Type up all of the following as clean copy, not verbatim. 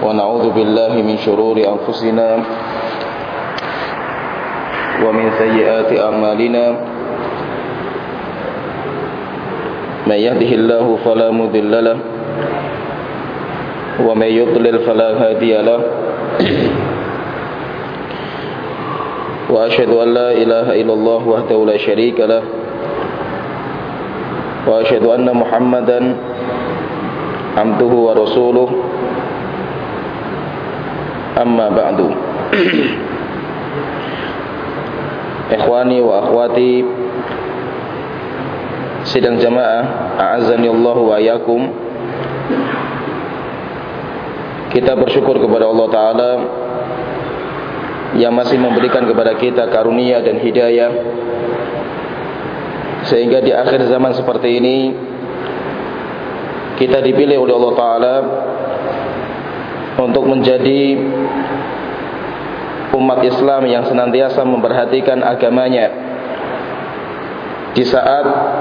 ونعوذ بالله من شرور أنفسنا ومن سيئات أعمالنا من يهده الله فلا مضل له ومن يضلل فلا هادي له وأشهد أن لا إله إلا الله وحده لا شريك له وأشهد أن محمدا عبده ورسوله أما بعد Ikhwani wa akhwati sidang jamaah a'azzani Allah wa iyyakum. Kita bersyukur kepada Allah Ta'ala yang masih memberikan kepada kita karunia dan hidayah, sehingga di akhir zaman seperti ini kita dipilih oleh Allah Ta'ala untuk menjadi umat Islam yang senantiasa memperhatikan agamanya di saat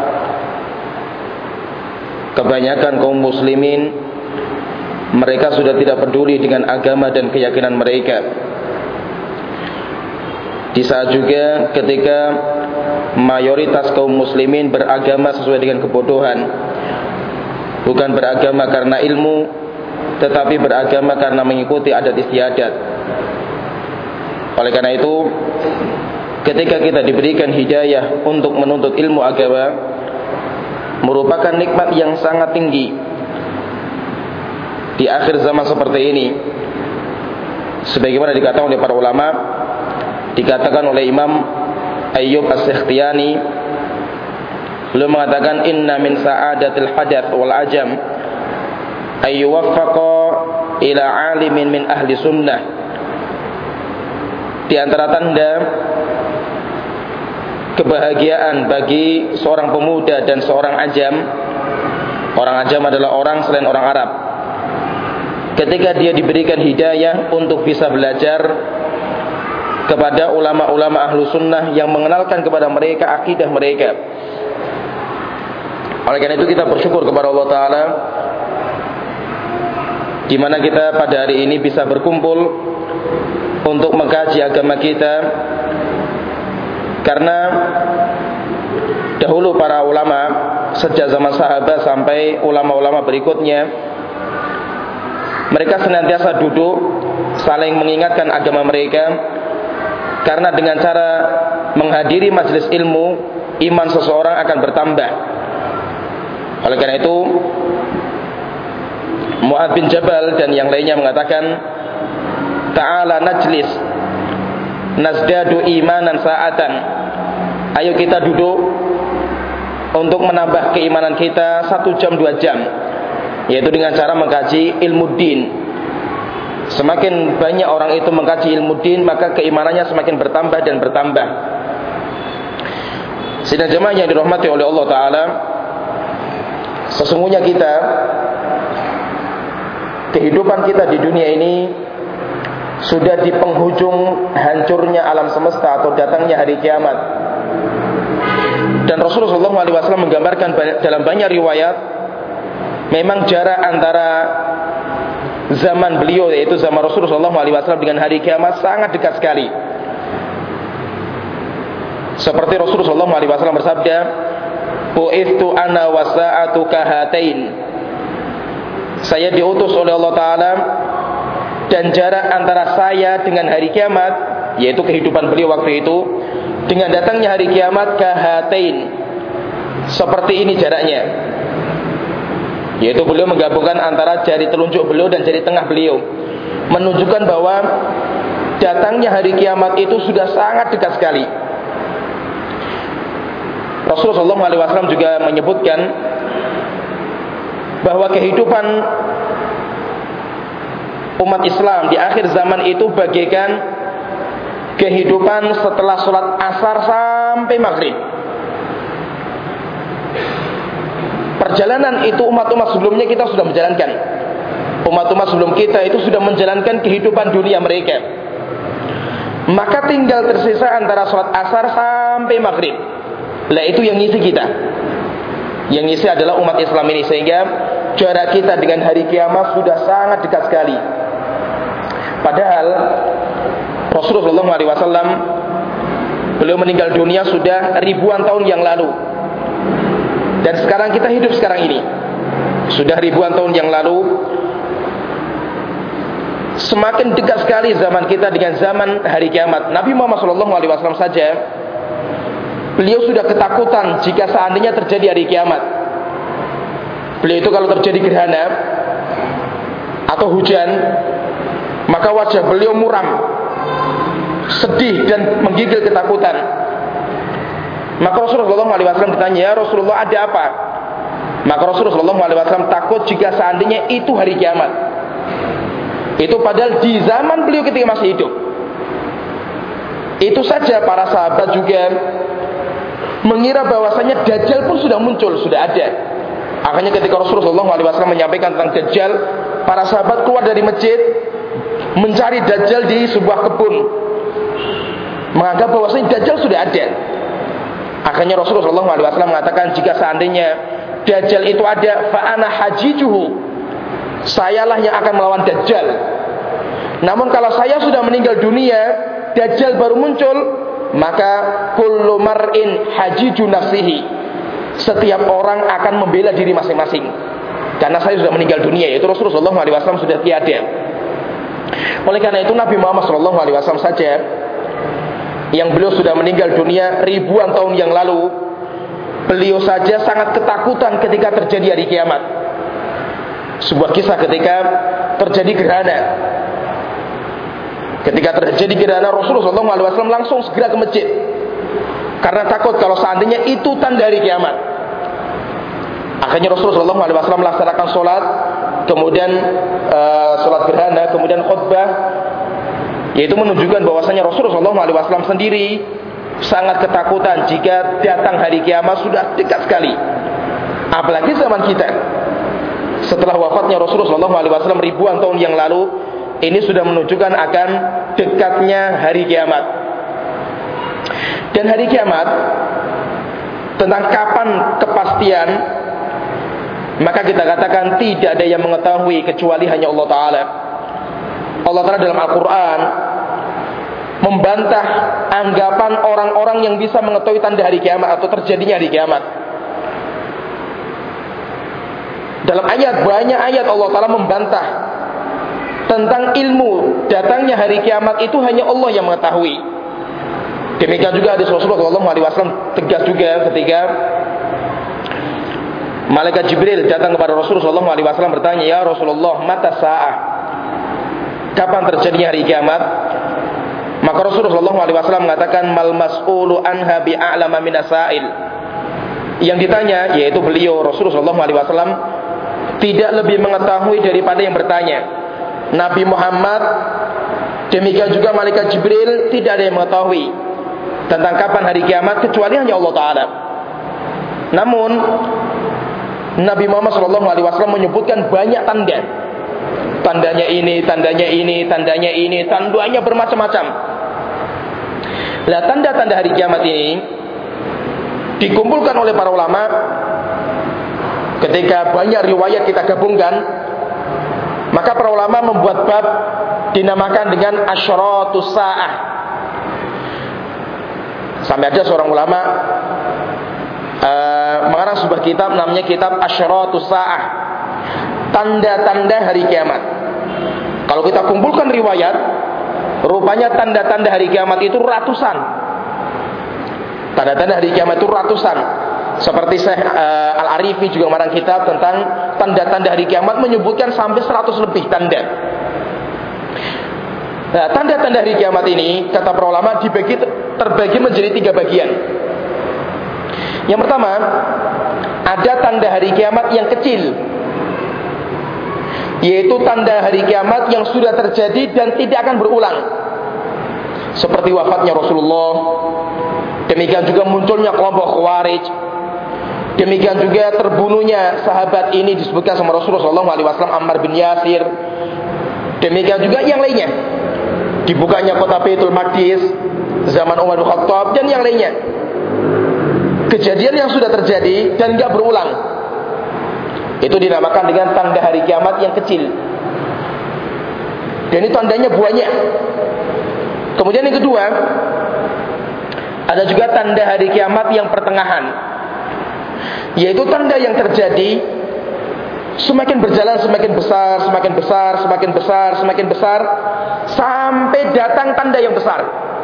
kebanyakan kaum muslimin mereka sudah tidak peduli dengan agama dan keyakinan mereka, di saat juga ketika mayoritas kaum muslimin beragama sesuai dengan kebodohan, bukan beragama karena ilmu, tetapi beragama karena mengikuti adat istiadat. Oleh karena itu, ketika kita diberikan hidayah untuk menuntut ilmu agama, merupakan nikmat yang sangat tinggi di akhir zaman seperti ini. Sebagaimana dikatakan oleh para ulama, dikatakan oleh Imam Ayyub As-Sikhtiyani, beliau mengatakan inna min sa'adatil hadath wal ajam ayyuwaffaqa ila alimin min ahli sunnah. Di antara tanda kebahagiaan bagi seorang pemuda dan seorang ajam, orang ajam adalah orang selain orang Arab, ketika dia diberikan hidayah untuk bisa belajar kepada ulama-ulama ahlu sunnah yang mengenalkan kepada mereka akidah mereka. Oleh karena itu kita bersyukur kepada Allah Ta'ala di mana kita pada hari ini bisa berkumpul untuk mengkaji agama kita, karena dahulu para ulama sejak zaman sahabat sampai ulama-ulama berikutnya, mereka senantiasa duduk saling mengingatkan agama mereka, karena dengan cara menghadiri majelis ilmu iman seseorang akan bertambah. Oleh karena itu Mu'adz bin Jabal dan yang lainnya mengatakan, ta'ala najlis nazdadu imanan sa'atan. Ayo kita duduk untuk menambah keimanan kita 1 jam 2 jam, yaitu dengan cara mengkaji ilmu din. Semakin banyak orang itu mengkaji ilmu din, maka keimanannya semakin bertambah dan bertambah. Sidang jemaah yang dirahmati oleh Allah Ta'ala, sesungguhnya kita, kehidupan kita di dunia ini sudah di penghujung hancurnya alam semesta atau datangnya hari kiamat. Dan Rasulullah SAW menggambarkan dalam banyak riwayat, memang jarak antara zaman beliau, yaitu zaman Rasulullah SAW dengan hari kiamat sangat dekat sekali. Seperti Rasulullah SAW bersabda, "Bu'ithtu ana wa sa'atu kahatain." Saya diutus oleh Allah Ta'ala, dan jarak antara saya dengan hari kiamat, yaitu kehidupan beliau waktu itu, dengan datangnya hari kiamat, kahatain, seperti ini jaraknya, yaitu beliau menggabungkan antara jari telunjuk beliau dan jari tengah beliau, menunjukkan bahwa datangnya hari kiamat itu sudah sangat dekat sekali. Rasulullah SAW juga menyebutkan bahwa kehidupan umat Islam di akhir zaman itu bagaikan kehidupan setelah sholat asar sampai maghrib. Perjalanan itu umat-umat sebelumnya kita sudah menjalankan. Umat-umat sebelum kita itu sudah menjalankan kehidupan dunia mereka. Maka tinggal tersisa antara sholat asar sampai maghrib. Lah itu yang ngisi kita. Yang ngisi adalah umat Islam ini, sehingga jarak kita dengan hari kiamat sudah sangat dekat sekali. Padahal Rasulullah SAW beliau meninggal dunia sudah ribuan tahun yang lalu. Dan sekarang kita hidup sekarang ini. Sudah ribuan tahun yang lalu. Semakin dekat sekali zaman kita dengan zaman hari kiamat. Nabi Muhammad SAW saja, beliau sudah ketakutan jika seandainya terjadi hari kiamat. Beliau itu kalau terjadi gerhana atau hujan, maka wajah beliau muram, sedih dan menggigil ketakutan. Maka Rasulullah SAW ditanya, ya Rasulullah, ada apa? Maka Rasulullah SAW takut jika seandainya itu hari kiamat. Itu padahal di zaman beliau ketika masih hidup. Itu saja para sahabat juga mengira bahwasanya Dajjal pun sudah muncul, sudah ada. Akhirnya ketika Rasulullah SAW menyampaikan tentang Dajjal, para sahabat keluar dari masjid mencari Dajjal di sebuah kebun, menganggap bahwasanya Dajjal sudah ada. Akhirnya Rasulullah SAW mengatakan, jika seandainya Dajjal itu ada, fa'ana hajijuhu, sayalah yang akan melawan Dajjal. Namun kalau saya sudah meninggal dunia, Dajjal baru muncul, maka kullu mar'in hajiju nafsihi, setiap orang akan membela diri masing-masing, karena saya sudah meninggal dunia. Yaitu Rasulullah SAW sudah tiada. Oleh karena itu Nabi Muhammad SAW saja, yang beliau sudah meninggal dunia ribuan tahun yang lalu, beliau saja sangat ketakutan ketika terjadi hari kiamat. Sebuah kisah ketika terjadi gerhana. Ketika terjadi gerhana, Rasulullah SAW langsung segera ke masjid, karena takut kalau seandainya itu tanda hari kiamat. Akhirnya Rasulullah SAW melaksanakan sholat, kemudian sholat gerhana, kemudian khutbah, yaitu menunjukkan bahwasanya Rasulullah SAW sendiri sangat ketakutan jika datang hari kiamat sudah dekat sekali. Apalagi zaman kita, setelah wafatnya Rasulullah SAW ribuan tahun yang lalu, ini sudah menunjukkan akan dekatnya hari kiamat. Dan hari kiamat, tentang kapan kepastian, maka kita katakan tidak ada yang mengetahui kecuali hanya Allah Ta'ala. Allah Ta'ala dalam Al-Quran membantah anggapan orang-orang yang bisa mengetahui tanda hari kiamat atau terjadinya hari kiamat. Dalam ayat, banyak ayat Allah Ta'ala membantah tentang ilmu datangnya hari kiamat itu hanya Allah yang mengetahui. Demikian juga hadis Rasulullah SAW tegas juga ketika malaikat Jibril datang kepada Rasulullah SAW bertanya, ya Rasulullah, mata sa'ah, kapan terjadinya hari kiamat? Maka Rasulullah SAW mengatakan, mal mas'ulu anha bi'a'lama minas sa'il. Yang ditanya, yaitu beliau Rasulullah SAW, tidak lebih mengetahui daripada yang bertanya. Nabi Muhammad, demikian juga malaikat Jibril, tidak ada yang mengetahui tentang kapan hari kiamat kecuali hanya Allah Ta'ala. Namun Nabi Muhammad SAW menyebutkan banyak tanda. Tandanya ini, tandanya ini, tandanya ini, tandanya bermacam-macam. Nah, tanda-tanda hari kiamat ini dikumpulkan oleh para ulama. Ketika banyak riwayat kita gabungkan, maka para ulama membuat bab dinamakan dengan asyratus sa'ah. Sampai ada seorang ulama mengarang sebuah kitab namanya kitab asyratus sa'ah, tanda-tanda hari kiamat. Kalau kita kumpulkan riwayat, rupanya tanda-tanda hari kiamat itu ratusan. Tanda-tanda hari kiamat itu ratusan. Seperti Syekh Al-Arifi juga mengarang kitab tentang tanda-tanda hari kiamat, menyebutkan sampai 100 lebih tanda. Nah, tanda-tanda hari kiamat ini, kata para ulama, terbagi menjadi 3 bagian. Yang pertama, ada tanda hari kiamat yang kecil, yaitu tanda hari kiamat yang sudah terjadi dan tidak akan berulang, seperti wafatnya Rasulullah, demikian juga munculnya kelompok Khawarij, demikian juga terbunuhnya sahabat ini disebutkan sama Rasulullah SAW, Ammar bin Yasir, demikian juga yang lainnya, dibukanya kota Baitul Maqdis zaman Umar bin Khattab, dan yang lainnya. Kejadian yang sudah terjadi dan tidak berulang, itu dinamakan dengan tanda hari kiamat yang kecil. Dan itu tandanya banyak. Kemudian yang kedua, ada juga tanda hari kiamat yang pertengahan, yaitu tanda yang terjadi semakin berjalan semakin besar, semakin besar, semakin besar, semakin besar, sampai datang tanda yang besar.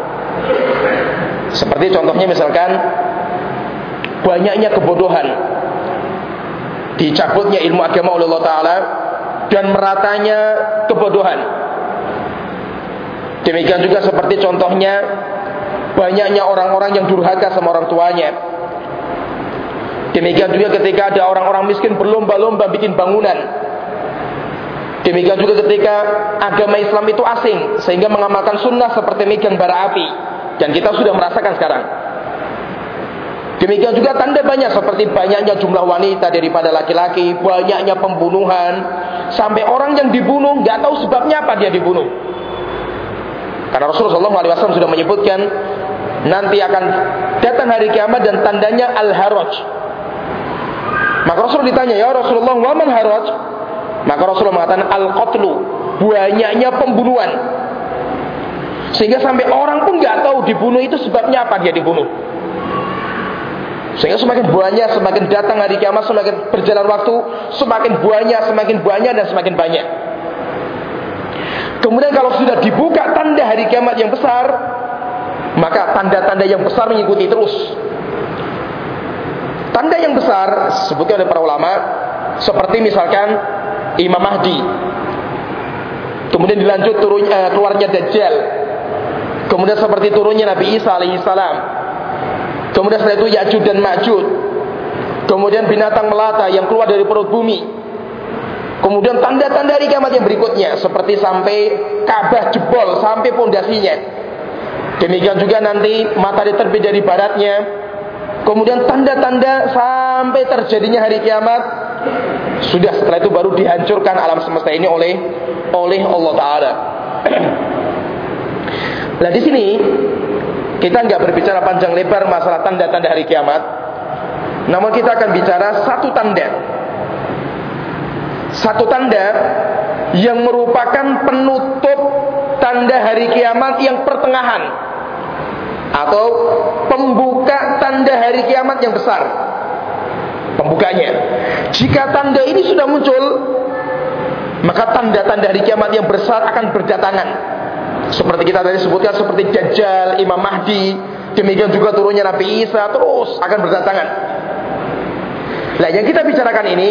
Seperti contohnya misalkan banyaknya kebodohan, dicabutnya ilmu agama oleh Allah Ta'ala, dan meratanya kebodohan. Demikian juga seperti contohnya banyaknya orang-orang yang durhaka sama orang tuanya. Demikian juga ketika ada orang-orang miskin berlomba-lomba bikin bangunan. Demikian juga ketika agama Islam itu asing, sehingga mengamalkan sunnah seperti megang bara api. Dan kita sudah merasakan sekarang. Demikian juga tanda banyak, seperti banyaknya jumlah wanita daripada laki-laki, banyaknya pembunuhan, sampai orang yang dibunuh gak tahu sebabnya apa dia dibunuh. Karena Rasulullah SAW sudah menyebutkan nanti akan datang hari kiamat dan tandanya al-haraj. Maka Rasul ditanya, ya Rasulullah, wa man haraj? Maka Rasulullah mengatakan al-qatlu, banyaknya pembunuhan, sehingga sampai orang pun gak tahu dibunuh itu sebabnya apa dia dibunuh. Sehingga semakin banyak, semakin datang hari kiamat, semakin berjalan waktu, semakin banyak dan semakin banyak. Kemudian kalau sudah dibuka tanda hari kiamat yang besar, maka tanda-tanda yang besar mengikuti terus. Tanda yang besar disebutkan oleh para ulama, seperti misalkan Imam Mahdi, kemudian dilanjut keluarnya Dajjal, kemudian seperti turunnya Nabi Isa alaihissalam, kemudian setelah itu Ya'juj dan Ma'juj, kemudian binatang melata yang keluar dari perut bumi, kemudian tanda-tanda hari kiamat yang berikutnya, seperti sampai Ka'bah jebol sampai pondasinya. Demikian juga nanti matahari terbit dari baratnya. Kemudian tanda-tanda sampai terjadinya hari kiamat. Sudah, setelah itu baru dihancurkan alam semesta ini oleh Allah Ta'ala. Nah di sini kita nggak berbicara panjang lebar masalah tanda-tanda hari kiamat, namun kita akan bicara satu tanda yang merupakan penutup tanda hari kiamat yang pertengahan, atau pembuka tanda hari kiamat yang besar. Pembukanya, jika tanda ini sudah muncul, maka tanda-tanda hari kiamat yang besar akan berdatangan. Seperti kita tadi sebutkan, seperti Dajjal, Imam Mahdi, demikian juga turunnya Nabi Isa, terus akan berdatangan. Nah, yang kita bicarakan ini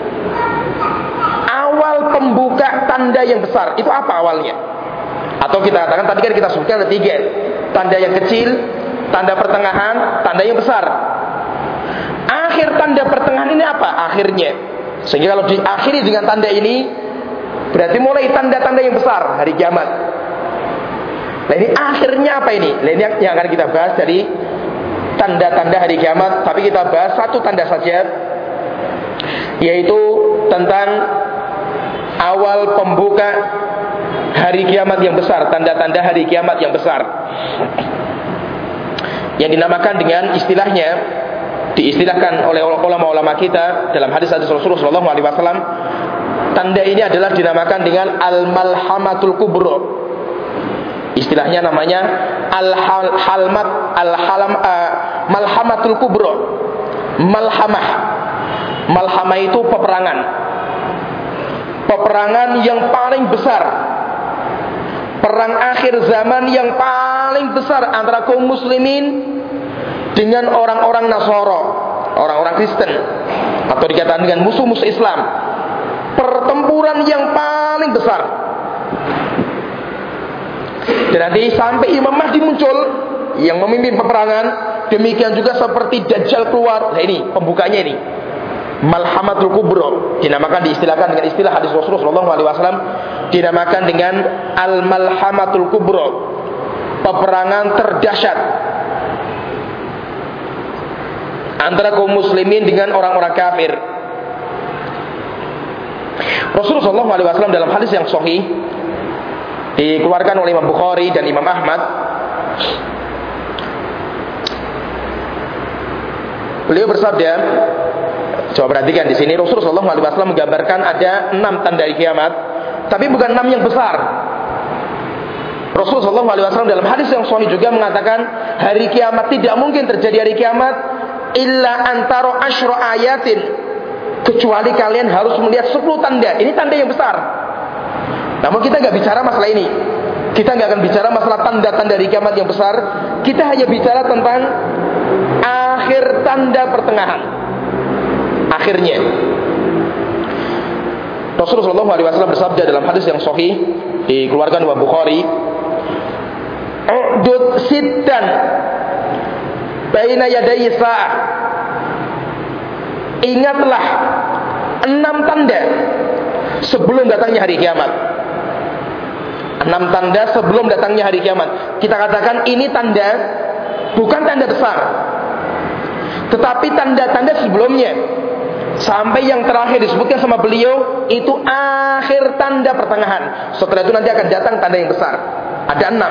awal pembuka tanda yang besar. Itu apa awalnya? Atau kita katakan, tadi kan kita sebutkan ada 3. Tanda yang kecil, tanda pertengahan, tanda yang besar. Akhir tanda pertengahan ini apa? Akhirnya. Sehingga kalau diakhiri dengan tanda ini, berarti mulai tanda-tanda yang besar hari kiamat. Nah ini akhirnya apa ini? Nah ini yang akan kita bahas dari tanda-tanda hari kiamat. Tapi kita bahas satu tanda saja, yaitu tentang awal pembuka hari kiamat yang besar, tanda-tanda hari kiamat yang besar, yang dinamakan dengan istilahnya, diistilahkan oleh ulama-ulama kita dalam hadis-hadis Rasulullah SAW. Tanda ini adalah dinamakan dengan al-malhamatul kubro. Istilahnya namanya malhamatul kubro. Malhamah itu peperangan yang paling besar, perang akhir zaman yang paling besar antara kaum muslimin dengan orang-orang Nasara, orang-orang Kristen, atau dikatakan dengan musuh-musuh Islam. Pertempuran yang paling besar. Dan nanti sampai Imam Mahdi muncul yang memimpin peperangan, demikian juga seperti Dajjal keluar. Nah ini pembukanya ini, Malhamatul Kubro, dinamakan, diistilahkan dengan istilah hadis Rasulullah SAW, dinamakan dengan Al-Malhamatul Kubro, peperangan terdahsyat antara kaum muslimin dengan orang-orang kafir. Rasulullah SAW dalam hadis yang sahih, dikeluarkan oleh Imam Bukhari dan Imam Ahmad, beliau bersabda, coba perhatikan di sini, Rasulullah SAW menggambarkan ada 6 tanda kiamat, tapi bukan 6 yang besar, Rasulullah SAW dalam hadis yang sahih juga mengatakan hari kiamat tidak mungkin terjadi hari kiamat illa antara asyra ayatin, kecuali kalian harus melihat 10 tanda. Ini tanda yang besar. Namun kita nggak bicara masalah ini. Kita nggak akan bicara masalah tanda-tanda hari kiamat yang besar. Kita hanya bicara tentang akhir tanda pertengahan. Akhirnya Rasulullah SAW bersabda dalam hadis yang sahih dikeluarkan oleh Bukhari, "Udud sittan baina yaday sa'ah." Ingatlah 6 tanda sebelum datangnya hari kiamat. 6 tanda sebelum datangnya hari kiamat. Kita katakan ini tanda, bukan tanda besar, tetapi tanda-tanda sebelumnya. Sampai yang terakhir disebutkan sama beliau, itu akhir tanda pertengahan. Setelah itu nanti akan datang tanda yang besar. Ada 6.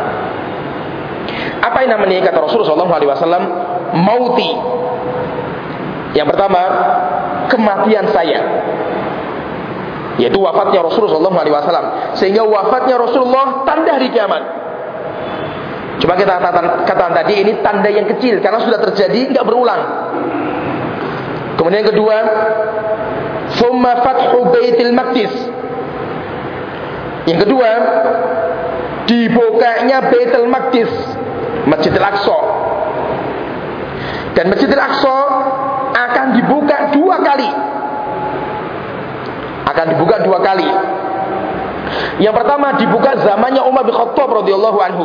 Apa yang namanya kata Rasulullah SAW? Mauti. Yang pertama, kematian saya, yaitu wafatnya Rasulullah SAW. Sehingga wafatnya Rasulullah tanda hari kiamat. Coba kita katakan tadi ini tanda yang kecil karena sudah terjadi, nggak berulang. Kemudian yang kedua, summa fathu Baitul Maqdis. Yang kedua, dibukanya Baitul Maqdis, Masjidil Aqsa. Dan Masjidil Aqsa akan dibuka 2 kali. Akan dibuka 2 kali. Yang pertama dibuka zamannya Umar bin Khattab radhiyallahu anhu.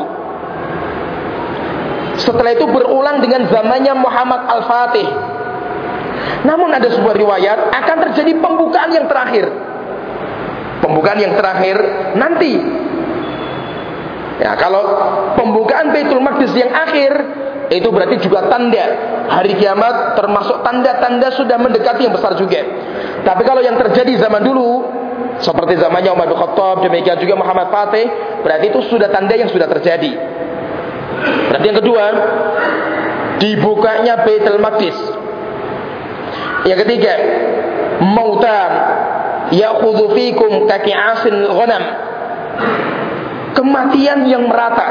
Setelah itu berulang dengan zamannya Muhammad Al-Fatih. Namun ada sebuah riwayat akan terjadi pembukaan yang terakhir. Pembukaan yang terakhir nanti. Ya, kalau pembukaan Baitul Maqdis yang akhir, itu berarti juga tanda hari kiamat, termasuk tanda-tanda sudah mendekati yang besar juga. Tapi kalau yang terjadi zaman dulu, seperti zamannya Umar bin Khattab, demikian juga Muhammad Fatih, berarti itu sudah tanda yang sudah terjadi. Berarti yang kedua, dibukanya Baitul Maqdis. Yang ketiga, mautan ya'khudhu fikum kaki'asin ghanam. Kematian yang merata.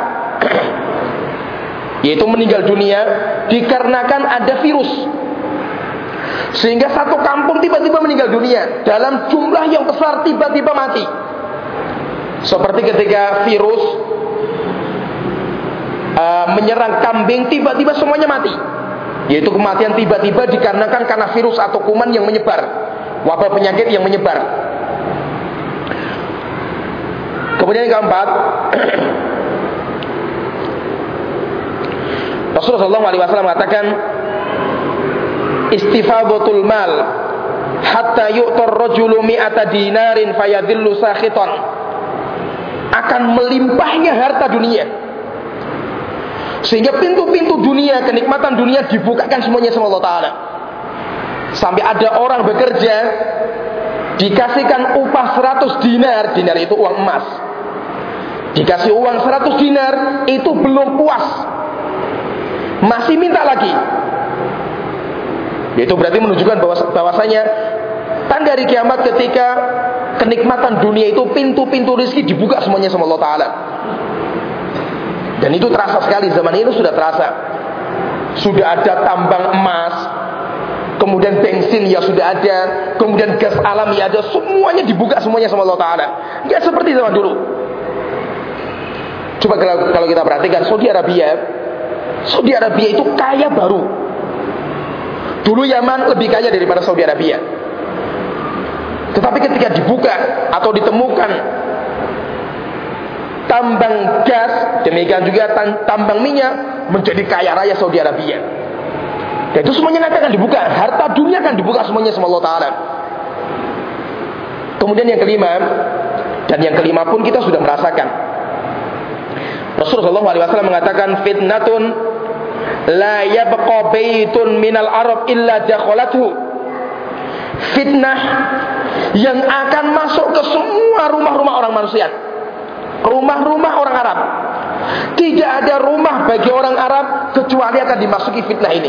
Yaitu meninggal dunia dikarenakan ada virus. Sehingga satu kampung tiba-tiba meninggal dunia dalam jumlah yang besar, tiba-tiba mati. Seperti ketika virus menyerang kambing, tiba-tiba semuanya mati. Yaitu kematian tiba-tiba dikarenakan karena virus atau kuman yang menyebar, wabah penyakit yang menyebar. Kemudian yang keempat, Rasulullah SAW mengatakan, istifadatul mal hatta yu'tar rajulu mi'ata dinarin fayadillu sakhitan. Akan melimpahnya harta dunia, sehingga pintu-pintu dunia, kenikmatan dunia dibukakan semuanya sama Allah Ta'ala. Sampai ada orang bekerja dikasihkan upah 100 dinar. Dinar itu uang emas. Dikasih uang 100 dinar, itu belum puas, masih minta lagi. Itu berarti menunjukkan bahwasanya tanda hari kiamat ketika kenikmatan dunia itu, pintu-pintu rezeki dibuka semuanya sama Allah Ta'ala. Dan itu terasa sekali, zaman ini sudah terasa. Sudah ada tambang emas, kemudian bensin ya sudah ada, kemudian gas alam ya ada, semuanya dibuka semuanya sama Allah Ta'ala. Nggak seperti zaman dulu. Coba kalau kita perhatikan Saudi Arabia itu kaya baru. Dulu Yaman lebih kaya daripada Saudi Arabia. Tetapi ketika dibuka atau ditemukan tambang gas, demikian juga tambang minyak, menjadi kaya raya Saudi Arabia. Dan itu semuanya nanti akan dibuka, harta dunia akan dibuka semuanya sama Allah Ta'ala. Kemudian yang kelima, dan yang kelima pun kita sudah merasakan. Rasulullah SAW mengatakan, fitnatun la yabqa baitun minal Arab illa dakhalathu. Fitnah yang akan masuk ke semua rumah-rumah orang manusia, rumah-rumah orang Arab. Tidak ada rumah bagi orang Arab kecuali akan dimasuki fitnah ini.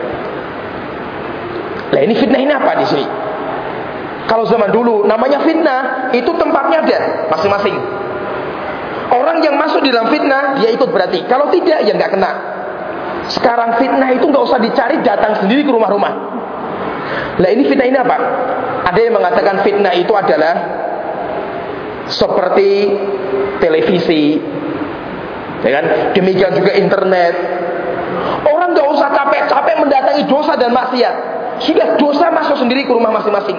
Nah, ini fitnah ini apa di sini? Kalau zaman dulu namanya fitnah, itu tempatnya ada masing-masing. Orang yang masuk di dalam fitnah, dia ikut berarti. Kalau tidak, ya nggak kena. Sekarang fitnah itu nggak usah dicari, datang sendiri ke rumah-rumah. Lah ini fitnah ini apa? Ada yang mengatakan fitnah itu adalah seperti televisi, ya kan? Demikian juga internet. Orang nggak usah capek-capek mendatangi dosa dan maksiat. Sudah dosa masuk sendiri ke rumah masing-masing.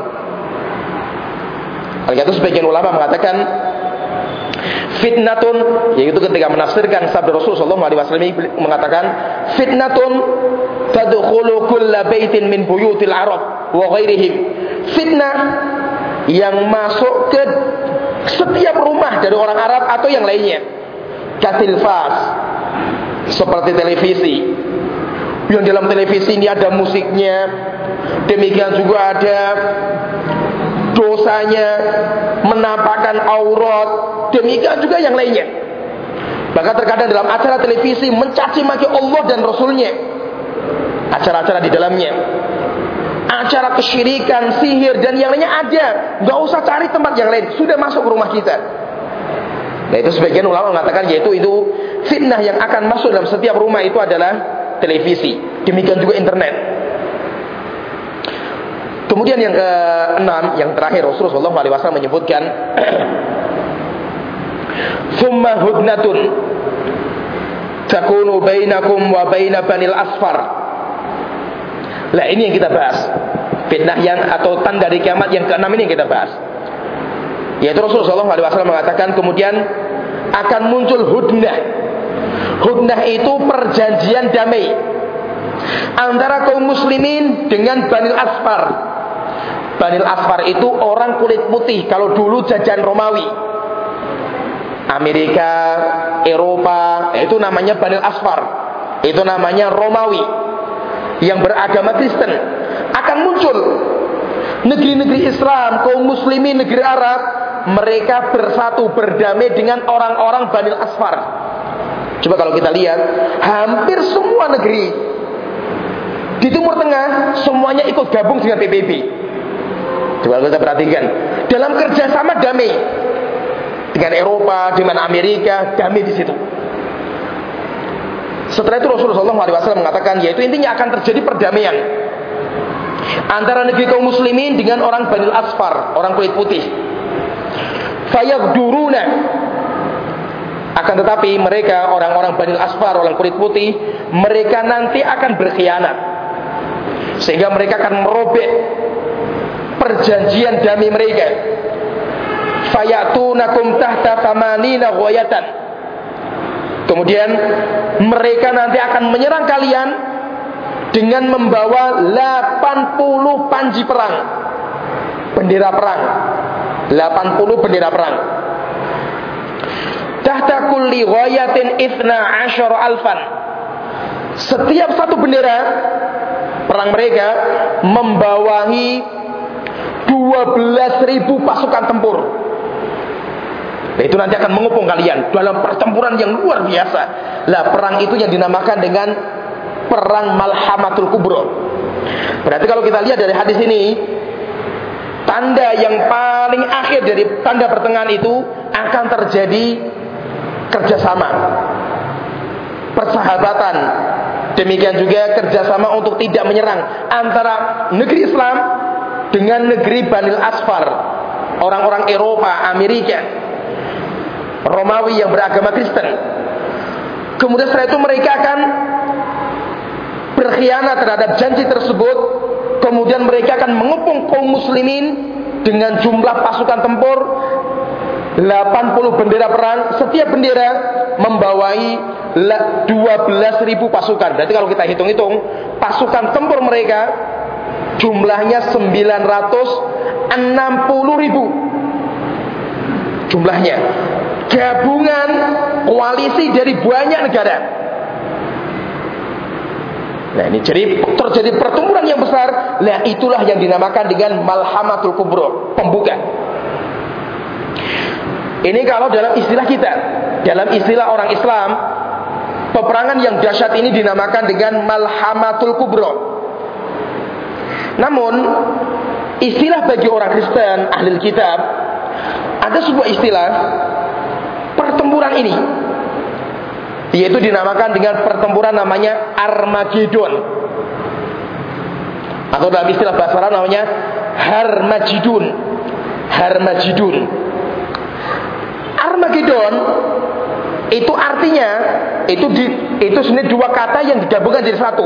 Oleh itu sebagian ulama mengatakan fitnatun, yaitu ketika menafsirkan sabda Rasulullah SAW ini mengatakan fitnatun tadkhulu kulla baitin min buyutil Arab wa ghairihim. Fitnah yang masuk ke setiap rumah dari orang Arab atau yang lainnya. Katilfas, seperti televisi. Yang dalam televisi ini ada musiknya, demikian juga ada dosanya, menampakkan aurat, demikian juga yang lainnya. Bahkan terkadang dalam acara televisi mencaci maki Allah dan Rasulnya, acara-acara di dalamnya, acara kesyirikan, sihir dan yang lainnya ada. Gak usah cari tempat yang lain, sudah masuk ke rumah kita. Nah itu sebagian ulama mengatakan yaitu itu fitnah yang akan masuk dalam setiap rumah itu adalah televisi, demikian juga internet. Kemudian yang keenam, yang terakhir, Rasulullah SAW menyebutkan summa hudnatun takunu bainakum wa baina banil asfar. Lah ini yang kita bahas, fitnah yang atau tanda dari kiamat yang keenam ini yang kita bahas. Yaitu Rasulullah SAW mengatakan kemudian akan muncul hudnah. Hudnah itu perjanjian damai antara kaum muslimin dengan Banil Asfar. Banil Asfar itu orang kulit putih. Kalau dulu jajahan Romawi, Amerika, Eropa, itu namanya Banil Asfar. Itu namanya Romawi yang beragama Kristen. Akan muncul negeri-negeri Islam, kaum muslimin negeri Arab, mereka bersatu berdamai dengan orang-orang Banil Asfar. Coba kalau kita lihat, hampir semua negeri di Timur Tengah semuanya ikut gabung dengan PBB. Coba kita perhatikan, dalam kerjasama damai dengan Eropa, dengan Amerika, damai di situ. Setelah itu Rasulullah SAW mengatakan, yaitu intinya akan terjadi perdamaian antara negeri kaum muslimin dengan orang Banil Asfar, orang kulit putih. Fayagduruna, akan tetapi mereka orang-orang Banil Asfar, orang kulit putih, mereka nanti akan berkhianat, sehingga mereka akan merobek perjanjian damai mereka. Fayatunakum tahta thamanina ghayatan. Kemudian mereka nanti akan menyerang kalian dengan membawa 80 panji perang, bendera perang, 80 bendera perang. Tahta kulli ghayatin 12,000. Setiap satu bendera perang mereka membawahi 12.000 pasukan tempur. Nah, itu nanti akan mengepung kalian dalam pertempuran yang luar biasa. Lah perang itu yang dinamakan dengan perang Malhamatul Kubra. Berarti kalau kita lihat dari hadis ini, tanda yang paling akhir dari tanda pertengahan itu akan terjadi kerjasama, persahabatan, demikian juga kerjasama untuk tidak menyerang antara negeri Islam dengan negeri Banil Asfar, orang-orang Eropa, Amerika, Romawi yang beragama Kristen. Kemudian setelah itu mereka akan berkhianat terhadap janji tersebut. Kemudian mereka akan mengepung kaum muslimin dengan jumlah pasukan tempur 80 bendera perang. Setiap bendera membawai 12.000 pasukan. Berarti kalau kita hitung-hitung, pasukan tempur mereka jumlahnya 960.000 jumlahnya. Gabungan koalisi dari banyak negara. Nah ini jadi terjadi pertempuran yang besar. Nah itulah yang dinamakan dengan Malhamatul Kubra, pembuka. Ini kalau dalam istilah kita, dalam istilah orang Islam, peperangan yang dahsyat ini dinamakan dengan Malhamatul Kubra. Namun istilah bagi orang Kristen, ahli kitab, ada sebuah istilah, pertempuran ini, yaitu dinamakan dengan pertempuran namanya Armageddon, atau dalam istilah bahasa Arab namanya Harmagedon. Armageddon itu artinya itu sebenarnya dua kata yang digabungkan jadi satu.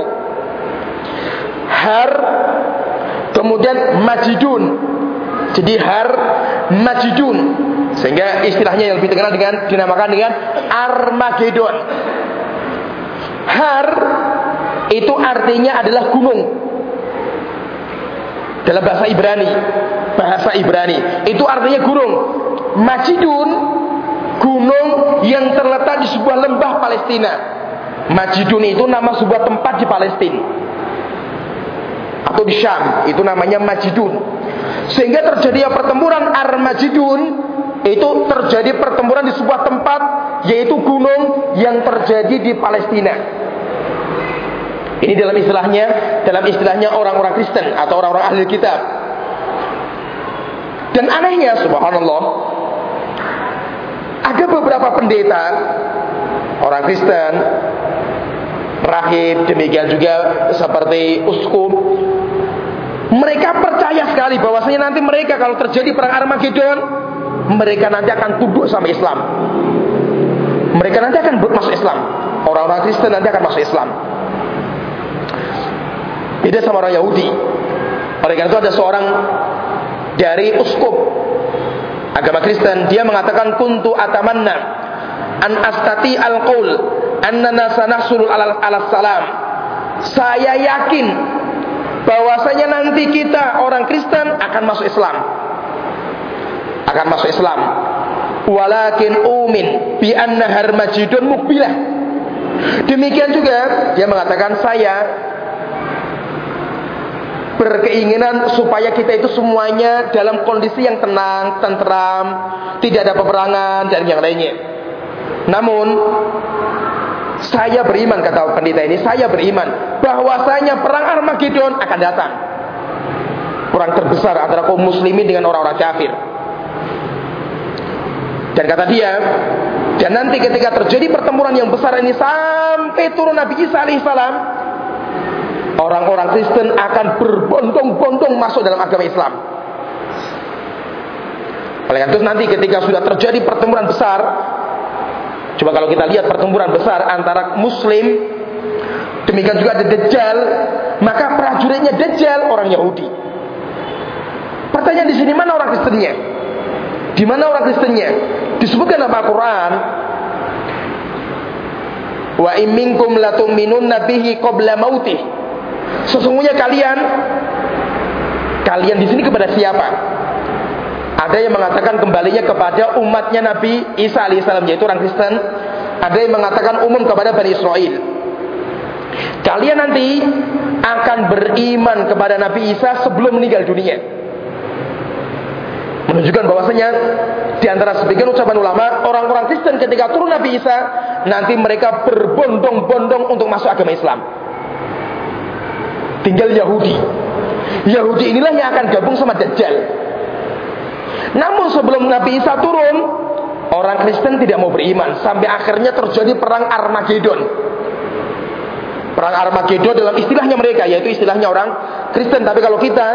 Har kemudian Majidun. Jadi Harmagedon, sehingga istilahnya yang lebih terkenal dinamakan dengan Armageddon. Har itu artinya adalah gunung. Dalam bahasa Ibrani itu artinya gunung. Majidun, gunung yang terletak di sebuah lembah Palestina. Majidun itu nama sebuah tempat di Palestina atau di Syam, itu namanya Majidun. Sehingga terjadi pertempuran Armageddon, itu terjadi pertempuran di sebuah tempat, yaitu gunung yang terjadi di Palestina. Ini dalam istilahnya orang-orang Kristen atau orang-orang ahli kitab. Dan anehnya, subhanallah, ada beberapa pendeta orang Kristen, rahib, demikian juga seperti uskup, mereka percaya sekali bahwasanya nanti mereka kalau terjadi perang Armageddon, mereka nanti akan tunduk sama Islam. Mereka nanti akan masuk Islam. Orang-orang Kristen nanti akan masuk Islam. Beda sama orang Yahudi. Oleh karena itu ada seorang dari uskup agama Kristen, dia mengatakan kuntu atamanna an astati al-qaul annana sanahsul ala salam. Saya yakin bahwasanya nanti kita orang Kristen akan masuk Islam. Walakin umin bi anna Harmagedon mukbilah. Demikian juga dia mengatakan saya berkeinginan supaya kita itu semuanya dalam kondisi yang tenang, tentram, tidak ada peperangan dan yang lainnya. Namun saya beriman, kata pendeta ini, saya beriman bahwasanya perang Armageddon akan datang. Perang terbesar antara kaum muslimin dengan orang-orang kafir. Dan kata dia, dan nanti ketika terjadi pertempuran yang besar ini sampai turun Nabi Isa alaihissalam, orang-orang Kristen akan berbondong-bondong masuk dalam agama Islam. Oleh karena itu nanti ketika sudah terjadi pertempuran besar, coba kalau kita lihat pertempuran besar antara Muslim, demikian juga ada Dajjal, maka prajuritnya Dajjal orang Yahudi. Pertanyaan di sini, mana orang Kristennya? Di mana orang Kristennya? Disebutkan dalam Al-Quran, wa in minkum latu'minunna bihi qabla mautih. Sesungguhnya kalian di sini kepada siapa? Ada yang mengatakan kembalinya kepada umatnya Nabi Isa alaihissalam, yaitu orang Kristen. Ada yang mengatakan umum kepada Bani Israel. Kalian nanti akan beriman kepada Nabi Isa sebelum meninggal dunia. Menunjukkan bahwasanya di antara sebagian ucapan ulama, orang-orang Kristen ketika turun Nabi Isa, nanti mereka berbondong-bondong untuk masuk agama Islam. Tinggal Yahudi inilah yang akan gabung sama Dajjal. Namun sebelum Nabi Isa turun, orang Kristen tidak mau beriman, sampai akhirnya terjadi perang Armageddon. Perang Armageddon dalam istilahnya mereka, yaitu istilahnya orang Kristen. Tapi kalau kita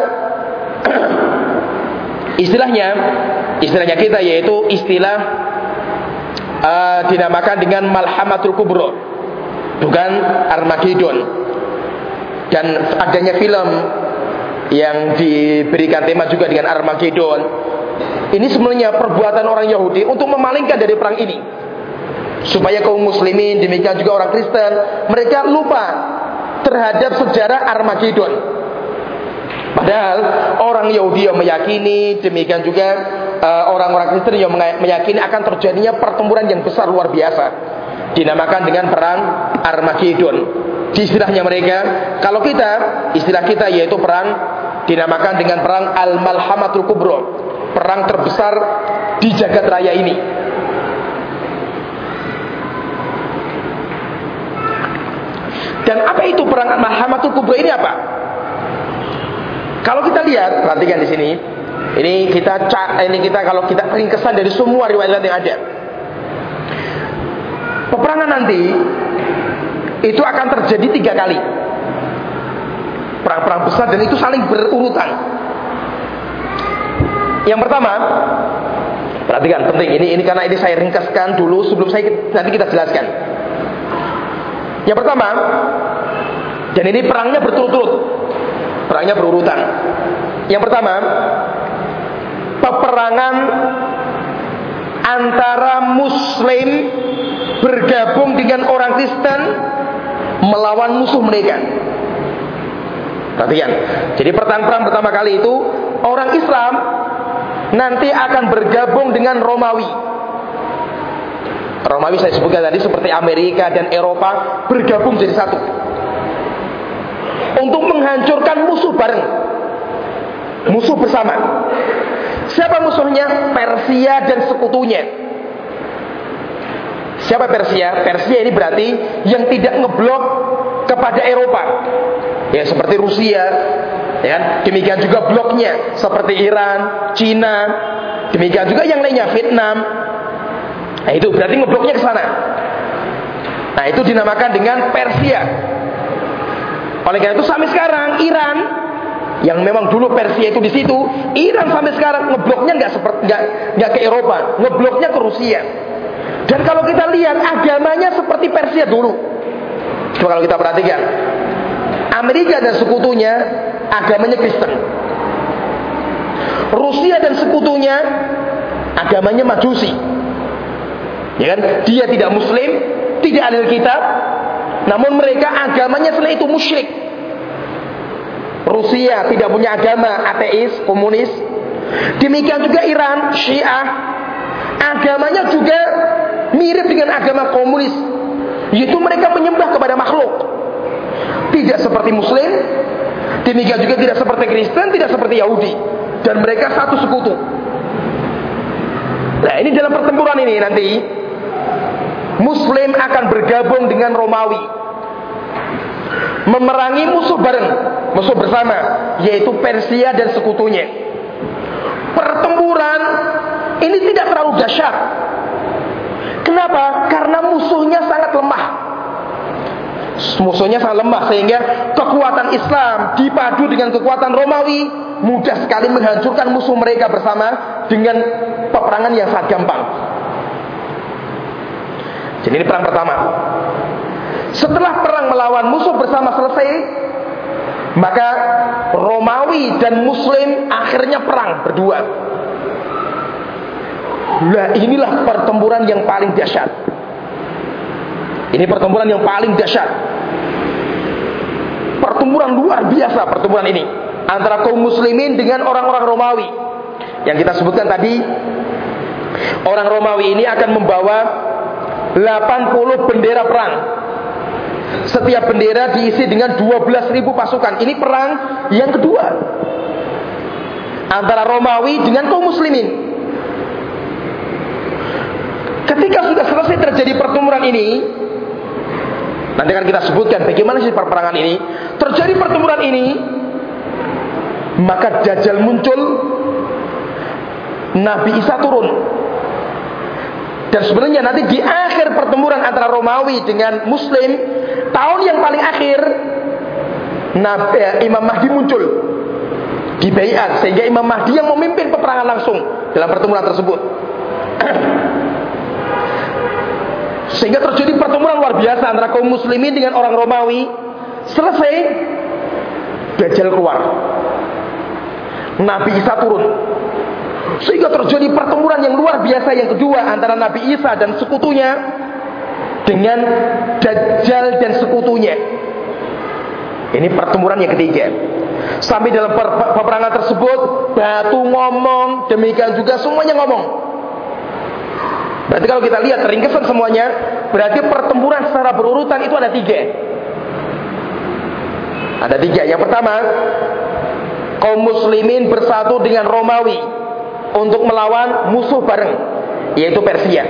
istilahnya kita, yaitu istilah dinamakan dengan Malhamatul Kubro, bukan Armageddon. Dan adanya film yang diberikan tema juga dengan Armageddon. Ini sebenarnya perbuatan orang Yahudi untuk memalingkan dari perang ini, supaya kaum muslimin, demikian juga orang Kristen, mereka lupa terhadap sejarah Armageddon. Padahal orang Yahudi yang meyakini, demikian juga orang-orang Kristen yang meyakini akan terjadinya pertempuran yang besar luar biasa, dinamakan dengan perang Armageddon. Di istilahnya mereka, kalau istilah kita yaitu perang dinamakan dengan perang Al-Malhamatul Kubro, perang terbesar di jagat raya ini. Dan apa itu perang Al-Malhamatul Kubro ini apa? Kalau kita lihat, perhatikan di sini. Ini kita kalau kita ringkesan dari semua riwayat yang ada. nanti itu akan terjadi 3 kali perang-perang besar, dan itu saling berurutan. Yang pertama, perhatikan, penting ini karena ini saya ringkaskan dulu sebelum nanti kita jelaskan. Yang pertama, dan ini perangnya berturut-turut, perangnya berurutan. Yang pertama, peperangan antara Muslim bergabung dengan orang Kristen melawan musuh mereka. Perhatikan. Jadi perang pertama kali itu orang Islam nanti akan bergabung dengan Romawi. Romawi saya sebutkan tadi seperti Amerika dan Eropa bergabung jadi satu untuk menghancurkan musuh bareng, musuh bersama. Siapa musuhnya? Persia dan sekutunya. Siapa Persia? Persia ini berarti yang tidak ngeblok kepada Eropa, ya seperti Rusia, ya kan? Demikian juga bloknya seperti Iran, Cina, demikian juga yang lainnya, Vietnam. Nah itu berarti ngebloknya ke sana. Nah itu dinamakan dengan Persia. Oleh karena itu sampai sekarang Iran, yang memang dulu Persia itu di situ, Iran sampai sekarang ngebloknya nggak ke Eropa, ngebloknya ke Rusia. Dan kalau kita lihat agamanya seperti Persia dulu. Coba kalau kita perhatikan, Amerika dan sekutunya agamanya Kristen. Rusia dan sekutunya agamanya Majusi. Ya kan? Dia tidak Muslim, tidak ahli kitab, namun mereka agamanya selain itu musyrik. Rusia tidak punya agama, ateis, komunis. Demikian juga Iran, Syiah, agamanya juga mirip dengan agama komunis, yaitu mereka menyembah kepada makhluk. Tidak seperti Muslim, demikian juga tidak seperti Kristen, tidak seperti Yahudi, dan mereka satu sekutu. Nah ini dalam pertempuran ini nanti Muslim akan bergabung dengan Romawi, memerangi musuh bareng, musuh bersama, yaitu Persia dan sekutunya. Pertempuran ini tidak terlalu dahsyat. Kenapa? Karena musuhnya sangat lemah. Musuhnya sangat lemah sehingga kekuatan Islam dipadu dengan kekuatan Romawi mudah sekali menghancurkan musuh mereka bersama dengan peperangan yang sangat gampang. Jadi ini perang pertama. Setelah perang melawan musuh bersama selesai, maka Romawi dan Muslim akhirnya perang berdua. Nah inilah pertempuran yang paling dahsyat. Ini pertempuran yang paling dahsyat. Pertempuran luar biasa pertempuran ini antara kaum muslimin dengan orang-orang Romawi. Yang kita sebutkan tadi, orang Romawi ini akan membawa 80 bendera perang. Setiap bendera diisi dengan 12.000 pasukan. Ini perang yang kedua antara Romawi dengan kaum muslimin. Ketika sudah selesai terjadi pertempuran ini, nanti akan kita sebutkan bagaimana sih perperangan ini. Terjadi pertempuran ini, maka Dajjal muncul, Nabi Isa turun. Dan sebenarnya nanti di akhir pertempuran antara Romawi dengan Muslim, tahun yang paling akhir, Imam Mahdi muncul di Bai'at, sehingga Imam Mahdi yang memimpin peperangan langsung dalam pertempuran tersebut. Sehingga terjadi pertempuran luar biasa antara kaum muslimin dengan orang Romawi. Selesai, Dajjal keluar, Nabi Isa turun, sehingga terjadi pertempuran yang luar biasa yang kedua antara Nabi Isa dan sekutunya dengan Dajjal dan sekutunya. Ini pertempuran yang ketiga. Sampai dalam peperangan tersebut, batu ngomong, demikian juga semuanya ngomong. Berarti kalau kita lihat ringkasan semuanya, berarti pertempuran secara berurutan itu ada 3. Ada 3. Yang pertama, kaum muslimin bersatu dengan Romawi untuk melawan musuh bareng, yaitu Persia.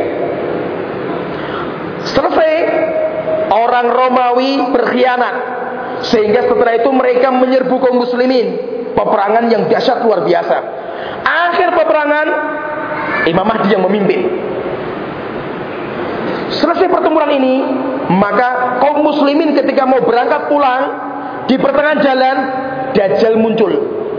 Selesai, orang Romawi berkhianat, sehingga setelah itu mereka menyerbu kaum muslimin. Peperangan yang dahsyat luar biasa. Akhir peperangan, Imam Mahdi yang memimpin. Selesai pertempuran ini, maka kaum muslimin ketika mau berangkat pulang, di pertengahan jalan Dajjal muncul.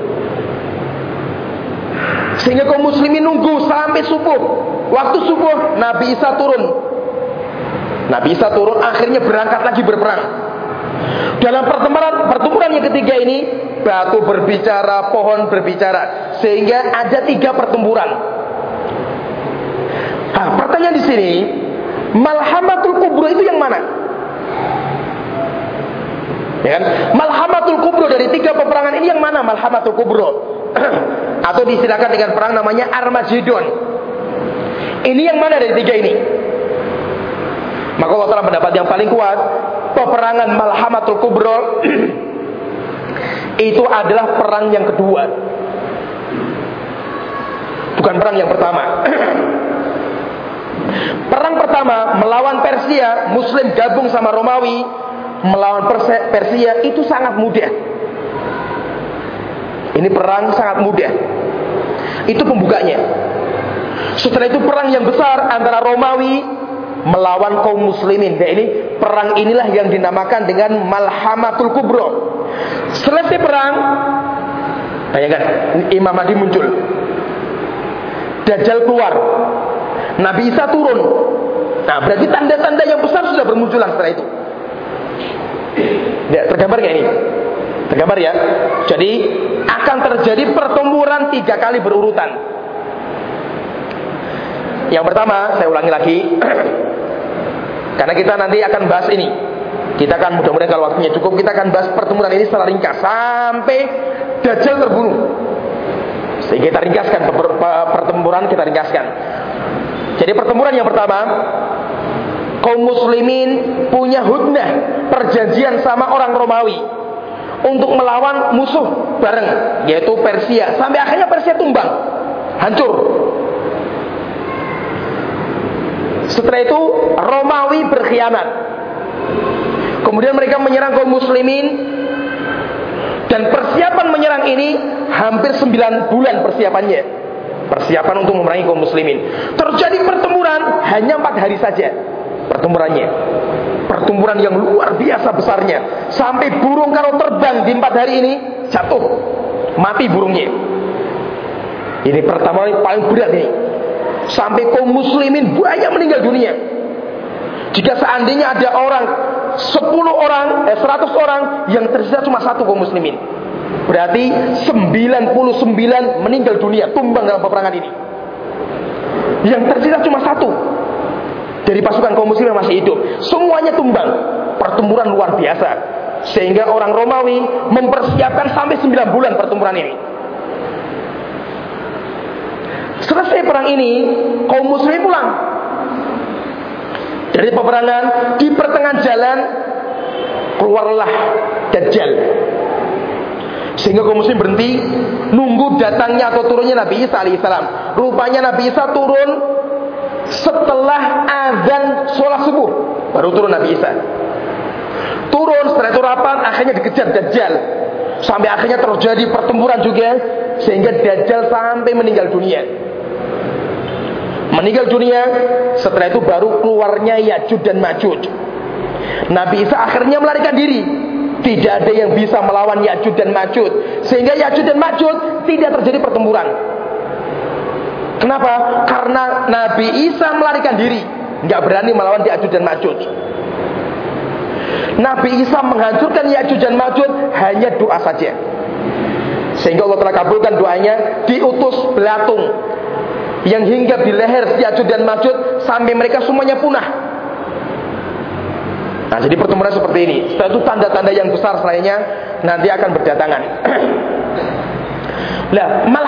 Sehingga kaum muslimin nunggu sampai subuh. Waktu subuh Nabi Isa turun. Nabi Isa turun, akhirnya berangkat lagi berperang. Dalam pertempuran yang ketiga ini, batu berbicara, pohon berbicara, sehingga ada 3 pertempuran. Nah, pertanyaan di sini, Malhamatul Kubra itu yang mana? Ya kan? Malhamatul Kubra dari 3 peperangan ini yang mana Malhamatul Kubra? Atau diistilahkan dengan perang namanya Armageddon. Ini yang mana dari 3 ini? Maka Allah Ta'ala pendapat yang paling kuat, peperangan Malhamatul Kubra itu adalah perang yang kedua, bukan perang yang pertama. Perang pertama melawan Persia, Muslim gabung sama Romawi melawan Persia, itu sangat mudah. Ini perang sangat mudah. Itu pembukanya. Setelah itu perang yang besar antara Romawi melawan kaum muslimin. Nah, ini perang inilah yang dinamakan dengan Malhamatul Kubra. Selesai perang, bayangkan Imam Mahdi muncul, Dajjal keluar, Nabi Isa turun. Nah, berarti tanda-tanda yang besar sudah bermunculan setelah itu. Ya, tergambar gak ini? Tergambar ya. Jadi akan terjadi pertempuran 3 kali berurutan. Yang pertama, saya ulangi lagi, karena kita nanti akan bahas ini. Kita akan mudah-mudahan kalau waktunya cukup, kita akan bahas pertempuran ini secara ringkas sampai Dajjal terbunuh. Sehingga kita ringkaskan pertempuran, kita ringkaskan. Jadi pertempuran yang pertama, kaum muslimin punya hudnah, perjanjian sama orang Romawi untuk melawan musuh bareng, yaitu Persia. Sampai akhirnya Persia tumbang, hancur. Setelah itu Romawi berkhianat. Kemudian mereka menyerang kaum muslimin, dan persiapan menyerang ini hampir 9 bulan persiapannya. Persiapan untuk memerangi kaum muslimin. Terjadi pertempuran hanya 4 hari saja pertempurannya. Pertempuran yang luar biasa besarnya. Sampai burung kalau terbang di 4 hari ini jatuh, mati burungnya. Ini pertempuran paling berat ini. Sampai kaum muslimin banyak meninggal dunia. Jika seandainya ada orang 100 orang, yang tersisa cuma 1 kaum muslimin, berarti 99 meninggal dunia, tumbang dalam peperangan ini. Yang tersisa cuma 1 dari pasukan kaum muslimin yang masih hidup. Semuanya tumbang. Pertempuran luar biasa. Sehingga orang Romawi mempersiapkan sampai 9 bulan pertempuran ini. Selesai perang ini, kaum muslimin pulang dari peperangan. Di pertengahan jalan keluarlah Dajjal. Sehingga kaum muslim berhenti nunggu datangnya atau turunnya Nabi Isa alaihissalam. Rupanya Nabi Isa turun setelah azan sholat subuh, baru turun Nabi Isa. Turun, setelah itu rapat, akhirnya dikejar Dajjal. Sampai akhirnya terjadi pertempuran juga, sehingga Dajjal sampai meninggal dunia. Meninggal dunia, setelah itu baru keluarnya Ya'juj dan Ma'juj. Nabi Isa akhirnya melarikan diri. Tidak ada yang bisa melawan Ya'juj dan Ma'juj, sehingga Ya'juj dan Ma'juj tidak terjadi pertempuran. Kenapa? Karena Nabi Isa melarikan diri, nggak berani melawan Ya'juj dan Ma'juj. Nabi Isa menghancurkan Ya'juj dan Ma'juj hanya doa saja, sehingga Allah telah kabulkan doanya. Diutus belatung yang hinggap di leher Ya'juj dan Ma'juj sampai mereka semuanya punah. Nah, jadi pertempuran seperti ini. Setelah itu tanda-tanda yang besar selainnya nanti akan berdatangan. Nah,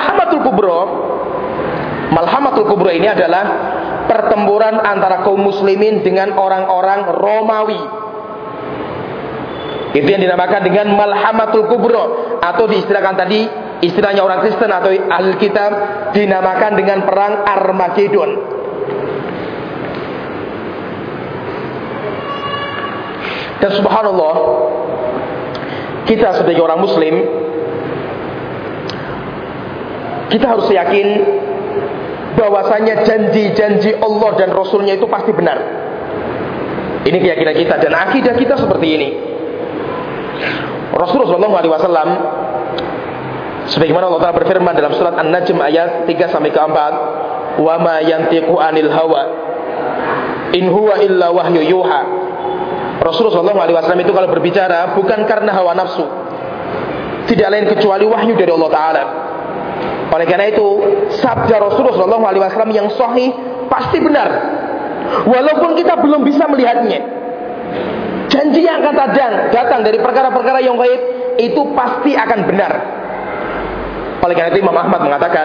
Malhamatul Kubra ini adalah pertempuran antara kaum muslimin dengan orang-orang Romawi. Itu yang dinamakan dengan Malhamatul Kubra, atau diistilahkan tadi, istilahnya orang Kristen atau ahli kitab, dinamakan dengan perang Armageddon. Dan subhanallah, kita sebagai orang muslim, kita harus yakin bahwasanya janji-janji Allah dan Rasulnya itu pasti benar. Ini keyakinan kita dan akidah kita seperti ini. Rasulullah SAW, sebagaimana Allah Ta'ala berfirman dalam surat An-Najm ayat 3-4, wa ma yantiqu anil hawa in huwa illa wahyu yuha. Rasulullah SAW itu kalau berbicara bukan karena hawa nafsu, tidak lain kecuali wahyu dari Allah Ta'ala. Oleh karena itu, sabda Rasulullah SAW yang sahih pasti benar, walaupun kita belum bisa melihatnya. Janji yang akan datang dari perkara-perkara yang gaib itu pasti akan benar. Oleh karena itu Imam Ahmad mengatakan,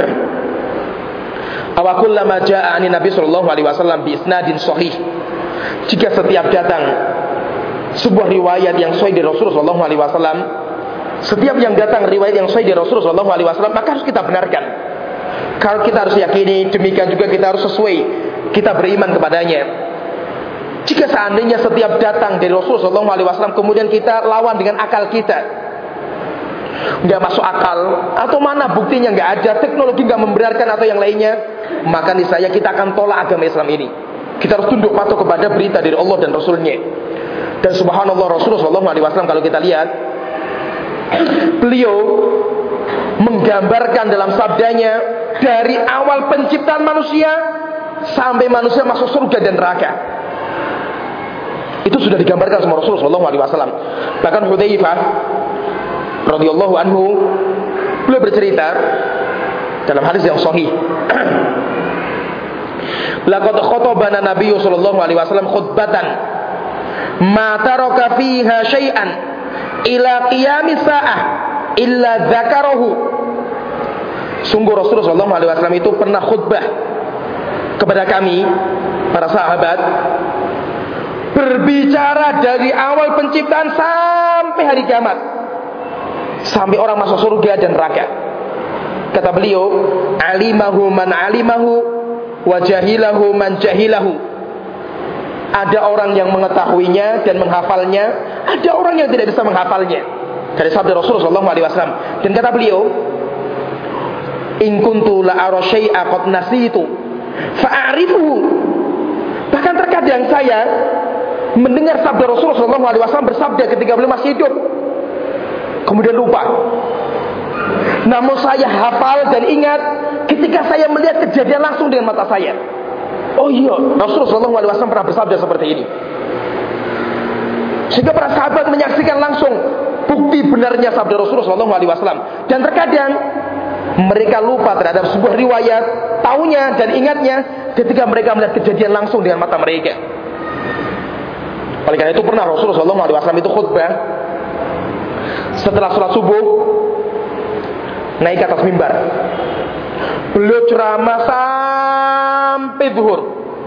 awakullama ja'ani Nabi sallallahu alaihi wasallam bi isnadin sahih. Jika setiap datang sebuah riwayat yang sahih dari Rasulullah sallallahu alaihi wasallam, setiap yang datang riwayat yang sahih dari Rasulullah sallallahu alaihi wasallam, maka harus kita benarkan. Kalau kita harus yakini, demikian juga kita harus sesuai, kita beriman kepadanya. Jika seandainya setiap datang dari Rasulullah sallallahu alaihi wasallam kemudian kita lawan dengan akal kita, nggak masuk akal, atau mana buktinya nggak ada, teknologi nggak membenarkan atau yang lainnya, maka niscaya kita akan tolak agama Islam ini. Kita harus tunduk patuh kepada berita dari Allah dan Rasulnya. Dan subhanallah, Rasulullah SAW kalau kita lihat, beliau menggambarkan dalam sabdanya dari awal penciptaan manusia sampai manusia masuk surga dan neraka. Itu sudah digambarkan sama Rasulullah SAW. Bahkan Hudzaifah radhiyallahu anhu, beliau bercerita dalam hadis yang sahih, laqad khatabana Nabi sallallahu alaihi wasallam khutbatan ma taraka fiha syai'an ila qiyamis saah illa dzakarahu. Sungguh Rasulullah sallallahu alaihi wasallam itu pernah khutbah kepada kami para sahabat, berbicara dari awal penciptaan sampai hari kiamat, sampai orang masuk surga dan neraka. Kata beliau, alimahu man alimahu wa jahilahu man jahilahu. Ada orang yang mengetahuinya dan menghafalnya, ada orang yang tidak bisa menghafalnya. Dari sabda Rasulullah SAW. Dan kata beliau, in kuntu la ara syai'a qad nasitu fa'arifuhu. Bahkan terkadang saya mendengar sabda Rasulullah SAW bersabda ketika beliau masih hidup, kemudian lupa. Namun saya hafal dan ingat ketika saya melihat kejadian langsung dengan mata saya. Oh iya, Rasulullah SAW pernah bersabda seperti ini. Sehingga para sahabat menyaksikan langsung bukti benarnya sabda Rasulullah SAW. Dan terkadang mereka lupa terhadap sebuah riwayat, taunya dan ingatnya ketika mereka melihat kejadian langsung dengan mata mereka. Oleh karena itu pernah Rasulullah SAW itu khutbah setelah sholat subuh, naik ke atas mimbar. Beliau ceramah sampai zuhur.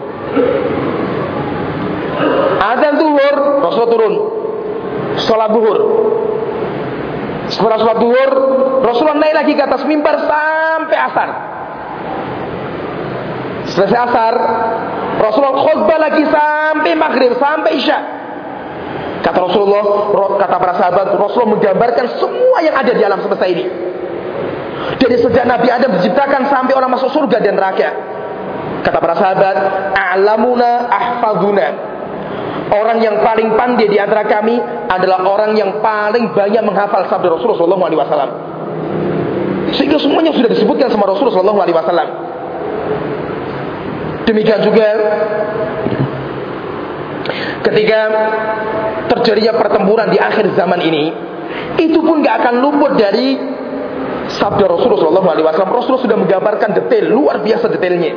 Azan zuhur, Rasulullah turun, sholat zuhur. Setelah sholat zuhur, Rasulullah naik lagi ke atas mimbar sampai asar. Selesai asar, Rasulullah khutbah lagi sampai maghrib, sampai isya. Kata Rasulullah, kata para sahabat, Rasulullah menggambarkan semua yang ada di alam semesta ini. Dari sejak Nabi Adam diciptakan sampai orang masuk surga dan neraka. Kata para sahabat, a'lamuna ahfazuna. Orang yang paling pandai di antara kami adalah orang yang paling banyak menghafal sabda Rasulullah SAW. Sehingga semuanya sudah disebutkan sama Rasulullah SAW. Demikian juga ketika terjadinya pertempuran di akhir zaman ini, itu pun gak akan luput dari sabda Rasulullah SAW. Rasulullah sudah menggambarkan detail, luar biasa detailnya.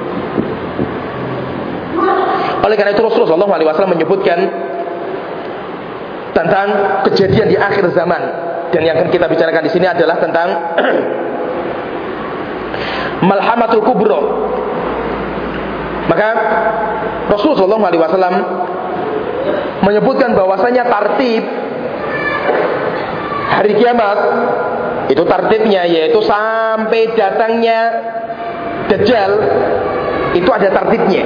Oleh karena itu Rasulullah SAW menyebutkan tentang kejadian di akhir zaman. Dan yang akan kita bicarakan di sini adalah tentang Malhamatul Kubra. Maka Rasulullah SAW menyebutkan bahwasanya tartib hari kiamat itu tartibnya yaitu sampai datangnya Dajjal, itu ada tartibnya.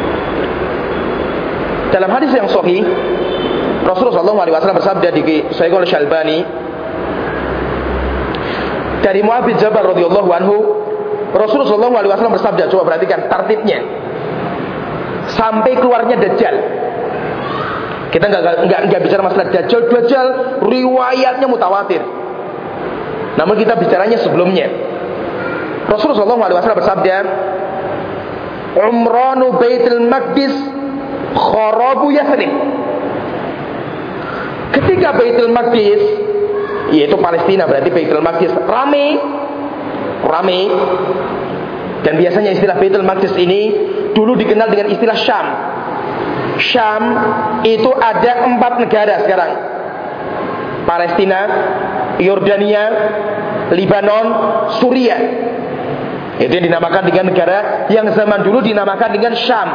Dalam hadis yang sahih, Rasulullah SAW bersabda di Sahih Al-Syalbani dari Mu'adz bin Jabal radhiyallahu anhu, Rasulullah SAW bersabda, coba perhatikan tartibnya, sampai keluarnya Dajjal. Kita nggak bicara masalah Dajjal. Dajjal riwayatnya mutawatir. Namun kita bicaranya sebelumnya. Rasulullah SAW bersabda, Umranu Baitul Maqdis kharabu Yathrib. Ketika Baitul Maqdis, yaitu Palestina, berarti Baitul Maqdis rame. Dan biasanya istilah Baitul Maqdis ini dulu dikenal dengan istilah Syam. Syam itu ada 4 negara sekarang: Palestina, Yordania, Libanon, Suriah. Itu yang dinamakan dengan negara yang zaman dulu dinamakan dengan Syam.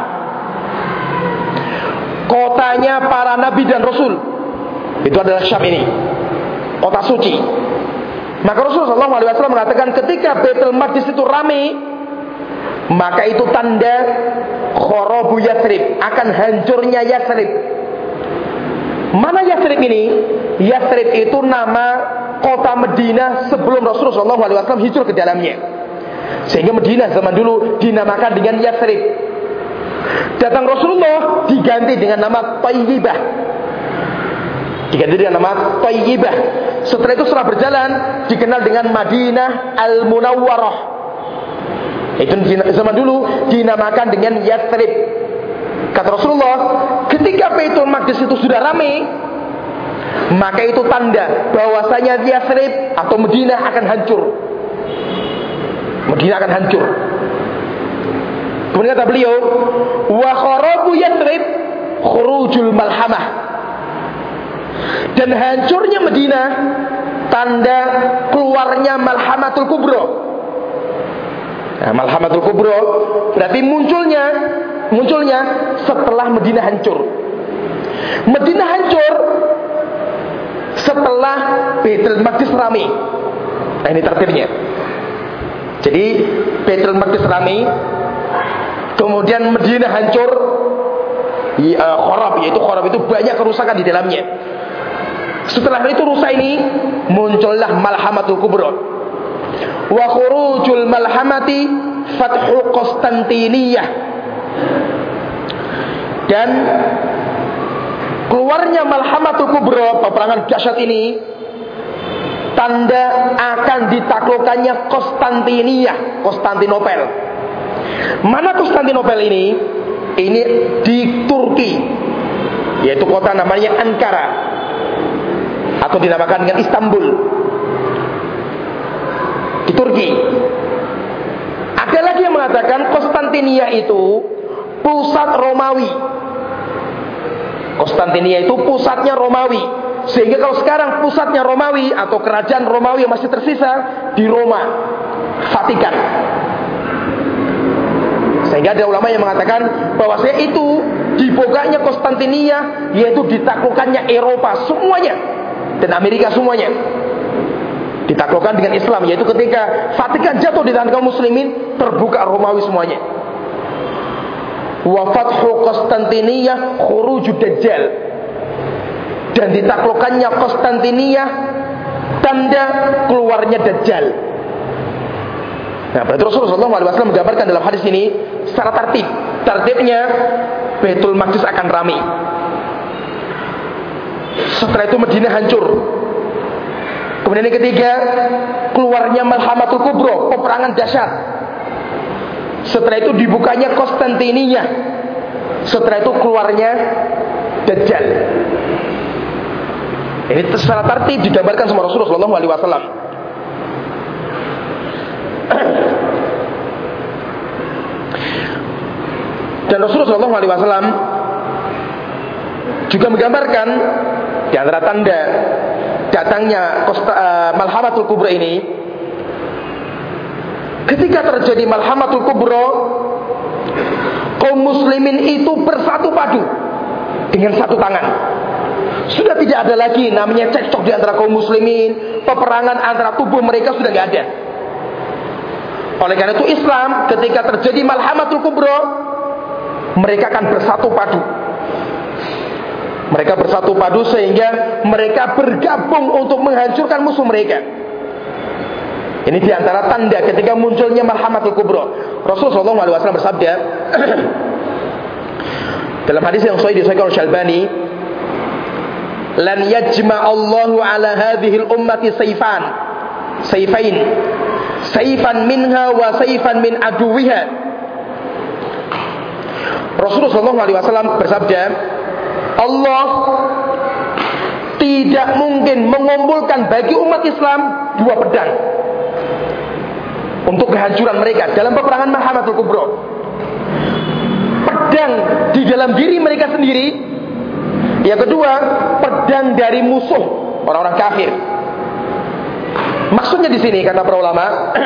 Kotanya para nabi dan rasul itu adalah Syam ini, kota suci. Maka Rasulullah SAW mengatakan ketika Baitul Maqdis itu ramai, maka itu tanda kharabu Yathrib, akan hancurnya Yathrib. Mana Yathrib ini? Yathrib itu nama kota Madinah sebelum Rasulullah SAW hijrah ke dalamnya. Sehingga Madinah zaman dulu dinamakan dengan Yathrib. Datang Rasulullah diganti dengan nama Thayyibah. Diganti dengan nama Thayyibah. Setelah itu setelah berjalan dikenal dengan Madinah Al-Munawwarah. Itu zaman dulu dinamakan dengan Yathrib. Kata Rasulullah, ketika Baitul Maqdis itu sudah ramai, maka itu tanda bahwasanya Yathrib atau Madinah akan hancur. Madinah akan hancur. Kemudian kata beliau, wa kharabu Yathrib khurujul malhamah. Dan hancurnya Madinah tanda keluarnya Malhamatul Kubra. Nah, Malhamatul Kubra berarti munculnya setelah Madinah hancur. Madinah hancur setelah Baitul Maqdis ramai. Nah, ini tertibnya. Jadi Baitul Maqdis ramai, kemudian Madinah hancur, kharab, yaitu kharab itu banyak kerusakan di dalamnya. Setelah itu rusak ini muncullah Malhamatul Kubra. Wa khurujul malhamati fathu Konstantiniyah. Dan keluarnya Malhamatul Kubra, peperangan dahsyat ini, tanda akan ditaklukkannya Konstantinopel. Mana Konstantinopel ini? Ini di Turki, yaitu kota namanya Ankara, atau dinamakan dengan Istanbul, di Turki. Ada lagi yang mengatakan Konstantinia itu pusat Romawi. Konstantinia itu pusatnya Romawi. Sehingga kalau sekarang pusatnya Romawi atau kerajaan Romawi yang masih tersisa di Roma, Vatikan. Sehingga ada ulama yang mengatakan bahwasanya itu diboganya Konstantinia, yaitu ditaklukkannya Eropa semuanya dan Amerika semuanya. Ditaklukkan dengan Islam, yaitu ketika Vatikan jatuh di tangan kaum muslimin, terbuka Romawi semuanya. Wa fathu Konstantinia khurujud Dajjal. Dan ditaklukkannya Konstantinia tanda keluarnya Dajjal. Nah, berarti Rasulullah SAW menggambarkan dalam hadis ini secara tertib. Tertibnya Baitul Maqdis akan ramai. Setelah itu Madinah hancur. Kemudian yang ketiga, keluarnya Malhamatul Kubra, peperangan dahsyat. Setelah itu dibukanya Konstantinia. Setelah itu keluarnya Dajjal. Ini secara tertib digambarkan sama Rasulullah SAW. Dan Rasulullah SAW juga menggambarkan di antara tanda datangnya Malhamatul Kubra ini, ketika terjadi Malhamatul Kubra, kaum muslimin itu bersatu padu dengan satu tangan. Sudah tidak ada lagi namanya cekcok di antara kaum muslimin, peperangan antara tubuh mereka sudah tidak ada. Oleh karena itu Islam ketika terjadi Malhamatul Kubra, mereka akan bersatu padu. Mereka bersatu padu sehingga mereka bergabung untuk menghancurkan musuh mereka. Ini diantara tanda ketika munculnya Malhamatul Kubra. Rasulullah SAW bersabda dalam hadis yang sahih disahihkan oleh Syalbani, lan yajma'allahu ala hadhil ummati sayfain, sayfan minha wa sayfan min aduwiha. Rasulullah SAW bersabda, Allah tidak mungkin mengumpulkan bagi umat Islam dua pedang untuk kehancuran mereka dalam peperangan Malhamatul Kubra. Pedang di dalam diri mereka sendiri. Yang kedua, pedang dari musuh orang-orang kafir. Maksudnya di sini kata para ulama,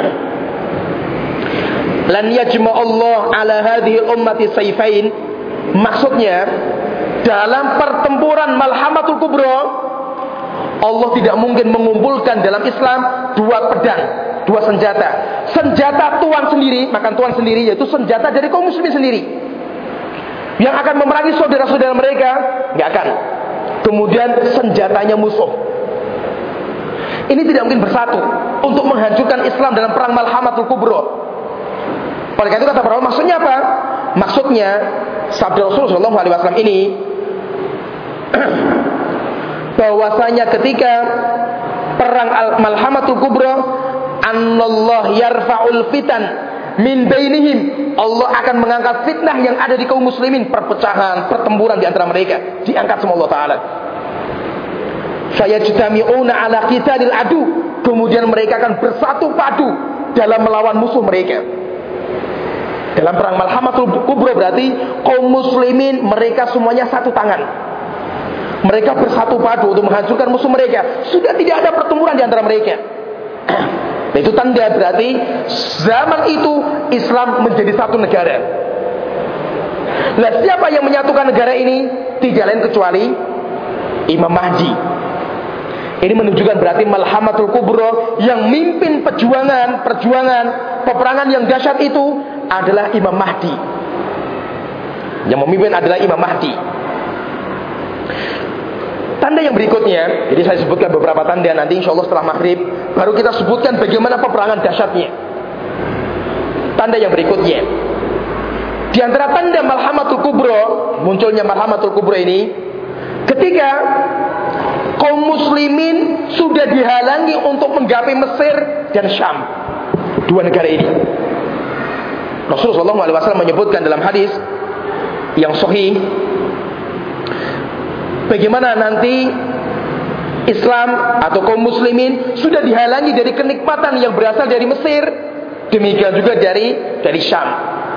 lan yajma'allah ala hadhihi ummati sayfain. Maksudnya dalam pertempuran Malhamatul Kubra, Allah tidak mungkin mengumpulkan dalam Islam dua pedang, dua senjata. Senjata tuan sendiri, makan tuan sendiri, yaitu senjata dari kaum muslimin sendiri yang akan memerangi saudara-saudara mereka, nggak akan. Kemudian senjatanya musuh. Ini tidak mungkin bersatu untuk menghancurkan Islam dalam perang Malhamatul Kubra. Oleh karena itu kata para ulama, maksudnya apa? Maksudnya sabda Rasulullah SAW ini bahwasanya ketika perang Malhamatul Kubra, annallah yarfa'ul fitan min bainihim, Allah akan mengangkat fitnah yang ada di kaum muslimin, perpecahan, pertempuran di antara mereka, diangkat sama Allah Ta'ala. Fayajtami'una ala qitalil adu, kemudian mereka akan bersatu padu dalam melawan musuh mereka. Dalam perang Malhamatul Kubra berarti kaum muslimin mereka semuanya satu tangan. Mereka bersatu padu untuk menghancurkan musuh mereka. Sudah tidak ada pertempuran di antara mereka. Itu tanda berarti zaman itu Islam menjadi satu negara. Nah, siapa yang menyatukan negara ini? Tidak lain kecuali Imam Mahdi. Ini menunjukkan berarti Malhamatul Kubra yang mimpin perjuangan peperangan yang dahsyat itu adalah Imam Mahdi. Yang memimpin adalah Imam Mahdi. Tanda yang berikutnya, jadi saya sebutkan beberapa tanda, nanti insya Allah setelah maghrib baru kita sebutkan bagaimana peperangan dahsyatnya. Tanda yang berikutnya, di antara tanda Malhamatul Kubra, munculnya Malhamatul Kubra ini, ketika kaum muslimin sudah dihalangi untuk menggapai Mesir dan Syam, dua negara ini. Rasulullah SAW menyebutkan dalam hadis yang sahih, bagaimana nanti Islam atau kaum muslimin sudah dihalangi dari kenikmatan yang berasal dari Mesir, demikian juga dari Syam.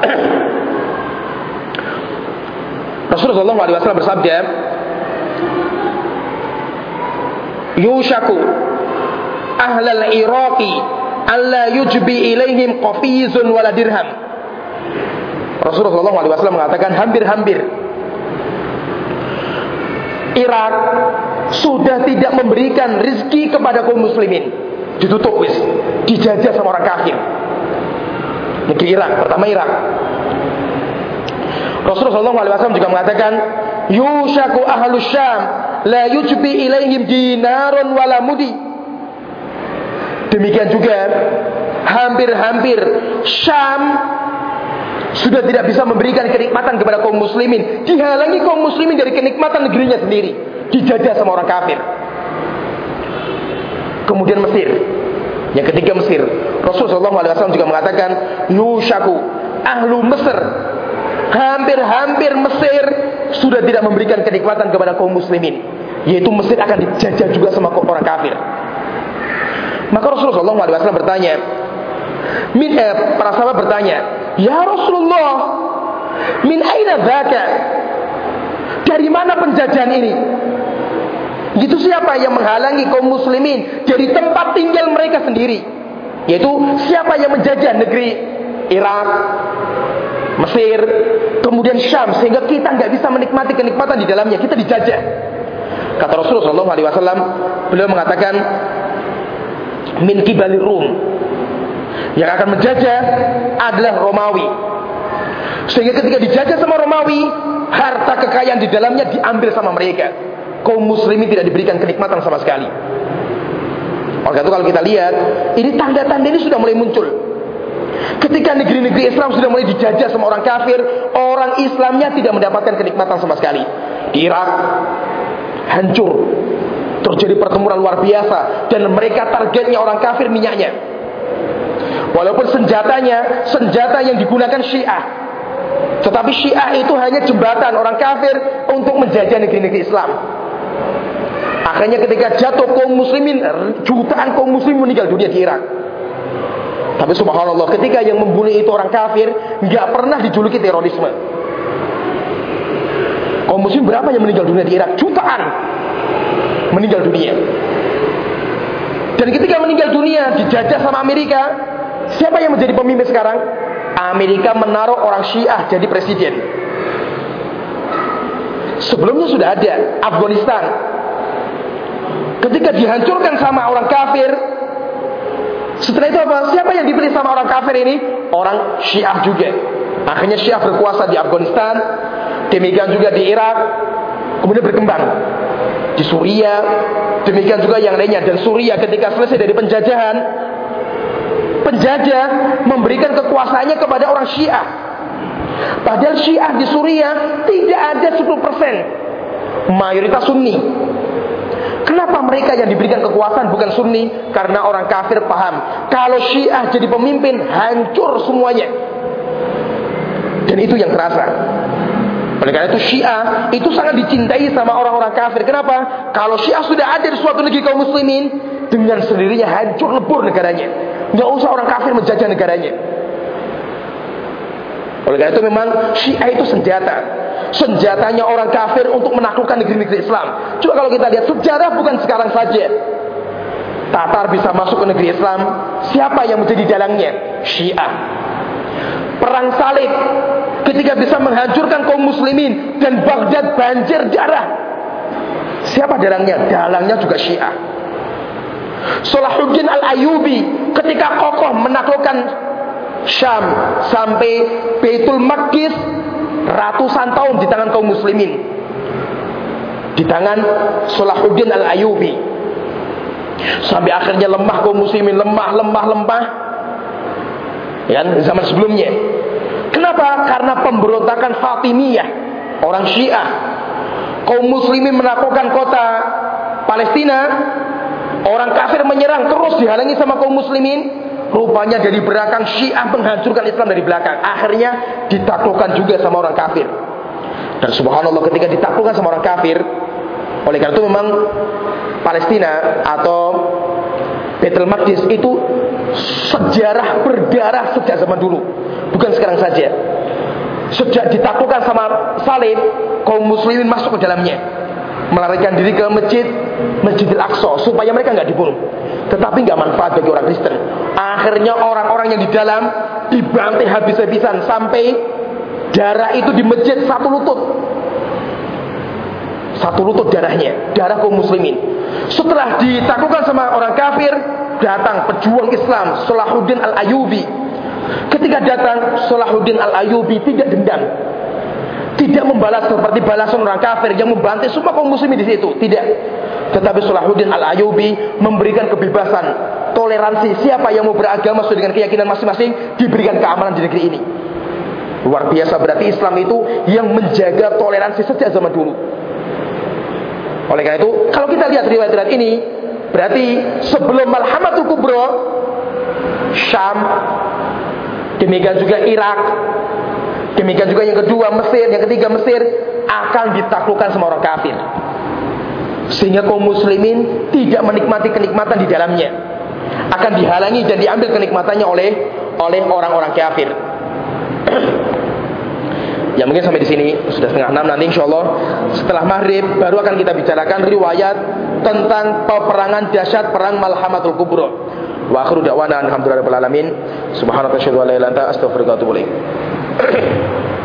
Rasulullah SAW bersabda, yushaku ahlal iraqi alla yujbi ilaihim qafizun wala dirham. Rasulullah SAW mengatakan hampir-hampir Irak sudah tidak memberikan rezeki kepada kaum muslimin, ditutup wis, dijajah sama orang kafir. Negeri Irak, pertama Irak. Rasulullah SAW juga mengatakan, yushaku ahlus Syam la yujbi ilaihim dinarun wala mudi. Demikian juga hampir-hampir Syam sudah tidak bisa memberikan kenikmatan kepada kaum muslimin, dihalangi kaum muslimin dari kenikmatan negerinya sendiri, dijajah sama orang kafir. Kemudian Mesir, yang ketiga Mesir. Rasulullah SAW juga mengatakan, yushaku ahlu Mesir, hampir-hampir Mesir sudah tidak memberikan kenikmatan kepada kaum muslimin, yaitu Mesir akan dijajah juga sama orang kafir. Maka Rasulullah SAW bertanya, para sahabat bertanya, ya Rasulullah, min aina dzaka? Dari mana penjajahan ini? Itu siapa yang menghalangi kaum muslimin dari tempat tinggal mereka sendiri? Yaitu siapa yang menjajah negeri Irak, Mesir, kemudian Syam, sehingga kita nggak bisa menikmati kenikmatan di dalamnya, kita dijajah. Kata Rasulullah SAW, beliau mengatakan, min kibalir Rum, yang akan menjajah adalah Romawi. Sehingga ketika dijajah sama Romawi, harta kekayaan di dalamnya diambil sama mereka. Kaum muslimin tidak diberikan kenikmatan sama sekali. Oleh itu kalau kita lihat, ini tanda-tanda ini sudah mulai muncul. Ketika negeri-negeri Islam sudah mulai dijajah sama orang kafir, orang Islamnya tidak mendapatkan kenikmatan sama sekali. Di Irak, hancur. Terjadi pertempuran luar biasa dan mereka targetnya orang kafir minyaknya. Walaupun senjata yang digunakan Syiah, tetapi Syiah itu hanya jembatan orang kafir untuk menjajah negeri-negeri Islam. Akhirnya ketika jatuh kaum muslimin, jutaan kaum muslim meninggal dunia di Irak. Tapi subhanallah, ketika yang membunuh itu orang kafir, nggak pernah dijuluki terorisme. Kaum muslim berapa yang meninggal dunia di Irak? Jutaan meninggal dunia. Dan ketika meninggal dunia dijajah sama Amerika, siapa yang menjadi pemimpin sekarang? Amerika menaruh orang Syiah jadi presiden. Sebelumnya sudah ada Afghanistan. Ketika dihancurkan sama orang kafir, setelah itu apa? Siapa yang dipilih sama orang kafir ini? Orang Syiah juga. Akhirnya Syiah berkuasa di Afghanistan, demikian juga di Irak, kemudian berkembang di Suriah, demikian juga yang lainnya. Dan Suriah ketika selesai dari penjajahan, penjajah memberikan kekuasaannya kepada orang Syiah. Padahal Syiah di Suriah tidak ada 10%, mayoritas Sunni. Kenapa mereka yang diberikan kekuasaan bukan Sunni? Karena orang kafir paham, kalau Syiah jadi pemimpin, hancur semuanya. Dan itu yang terasa. Oleh karena itu Syiah itu sangat dicintai sama orang-orang kafir. Kenapa? Kalau Syiah sudah ada di suatu negeri kaum muslimin, dengan sendirinya hancur lebur negaranya. Nggak usah orang kafir menjajah negaranya. Oleh karena itu memang Syiah itu senjatanya orang kafir untuk menaklukkan negeri-negeri Islam. Coba kalau kita lihat sejarah, bukan sekarang saja Tatar bisa masuk ke negeri Islam, siapa yang menjadi dalangnya? Syiah. Perang salib, ketika bisa menghancurkan kaum muslimin dan Baghdad banjir darah, siapa dalangnya? Dalangnya juga Syiah. Salahuddin Al-Ayyubi ketika kokoh menaklukkan Syam sampai Baitul Maqdis, ratusan tahun di tangan kaum muslimin, di tangan Salahuddin Al-Ayyubi, sampai akhirnya lemah kaum muslimin, lemah ya, zaman sebelumnya. Kenapa? Karena pemberontakan Fatimiyah, orang Syiah. Kaum muslimin menaklukkan kota Palestina, orang kafir menyerang, terus dihalangi sama kaum muslimin. Rupanya dari belakang Syiah menghancurkan Islam dari belakang. Akhirnya ditaklukkan juga sama orang kafir. Dan subhanallah, ketika ditaklukkan sama orang kafir, oleh karena itu memang Palestina atau Baitul Maqdis itu sejarah berdarah sejak zaman dulu, bukan sekarang saja. Sejak ditaklukkan sama salib, kaum muslimin masuk ke dalamnya, melarikan diri ke Masjidil Aqsa supaya mereka nggak dibunuh. Tetapi nggak manfaat bagi orang Kristen. Akhirnya orang-orang yang di dalam dibantai habis-habisan sampai darah itu di masjid satu lutut darahnya, darah kaum muslimin. Setelah ditaklukkan sama orang kafir, datang pejuang Islam Salahuddin Al-Ayyubi. Ketika datang, Salahuddin Al-Ayyubi tidak dendam, tidak membalas seperti balasan orang kafir yang membantai semua kaum muslimin di situ, tidak. Tetapi Salahuddin Al-Ayyubi memberikan kebebasan, toleransi. Siapa yang mau beragama sesuai dengan keyakinan masing-masing, diberikan keamanan di negeri ini. Luar biasa, berarti Islam itu yang menjaga toleransi sejak zaman dulu. Oleh karena itu, kalau kita lihat riwayat-riwayat ini, berarti sebelum Malhamatul Kubra, Syam, demikian juga Irak, demikian juga yang kedua Mesir, yang ketiga Mesir, akan ditaklukkan sama orang kafir. Sehingga kaum muslimin tidak menikmati kenikmatan di dalamnya, akan dihalangi dan diambil kenikmatannya oleh orang-orang kafir. Ya mungkin sampai di sini sudah 5:30. Nanti insyaallah setelah maghrib baru akan kita bicarakan riwayat tentang peperangan dahsyat perang Malhamatul Kubra. Wa akhiru da'wana alhamdulillahirabbil alamin. Subhanaka asyhadu an la ilaha illa anta astaghfiruka wa atubu ilaik.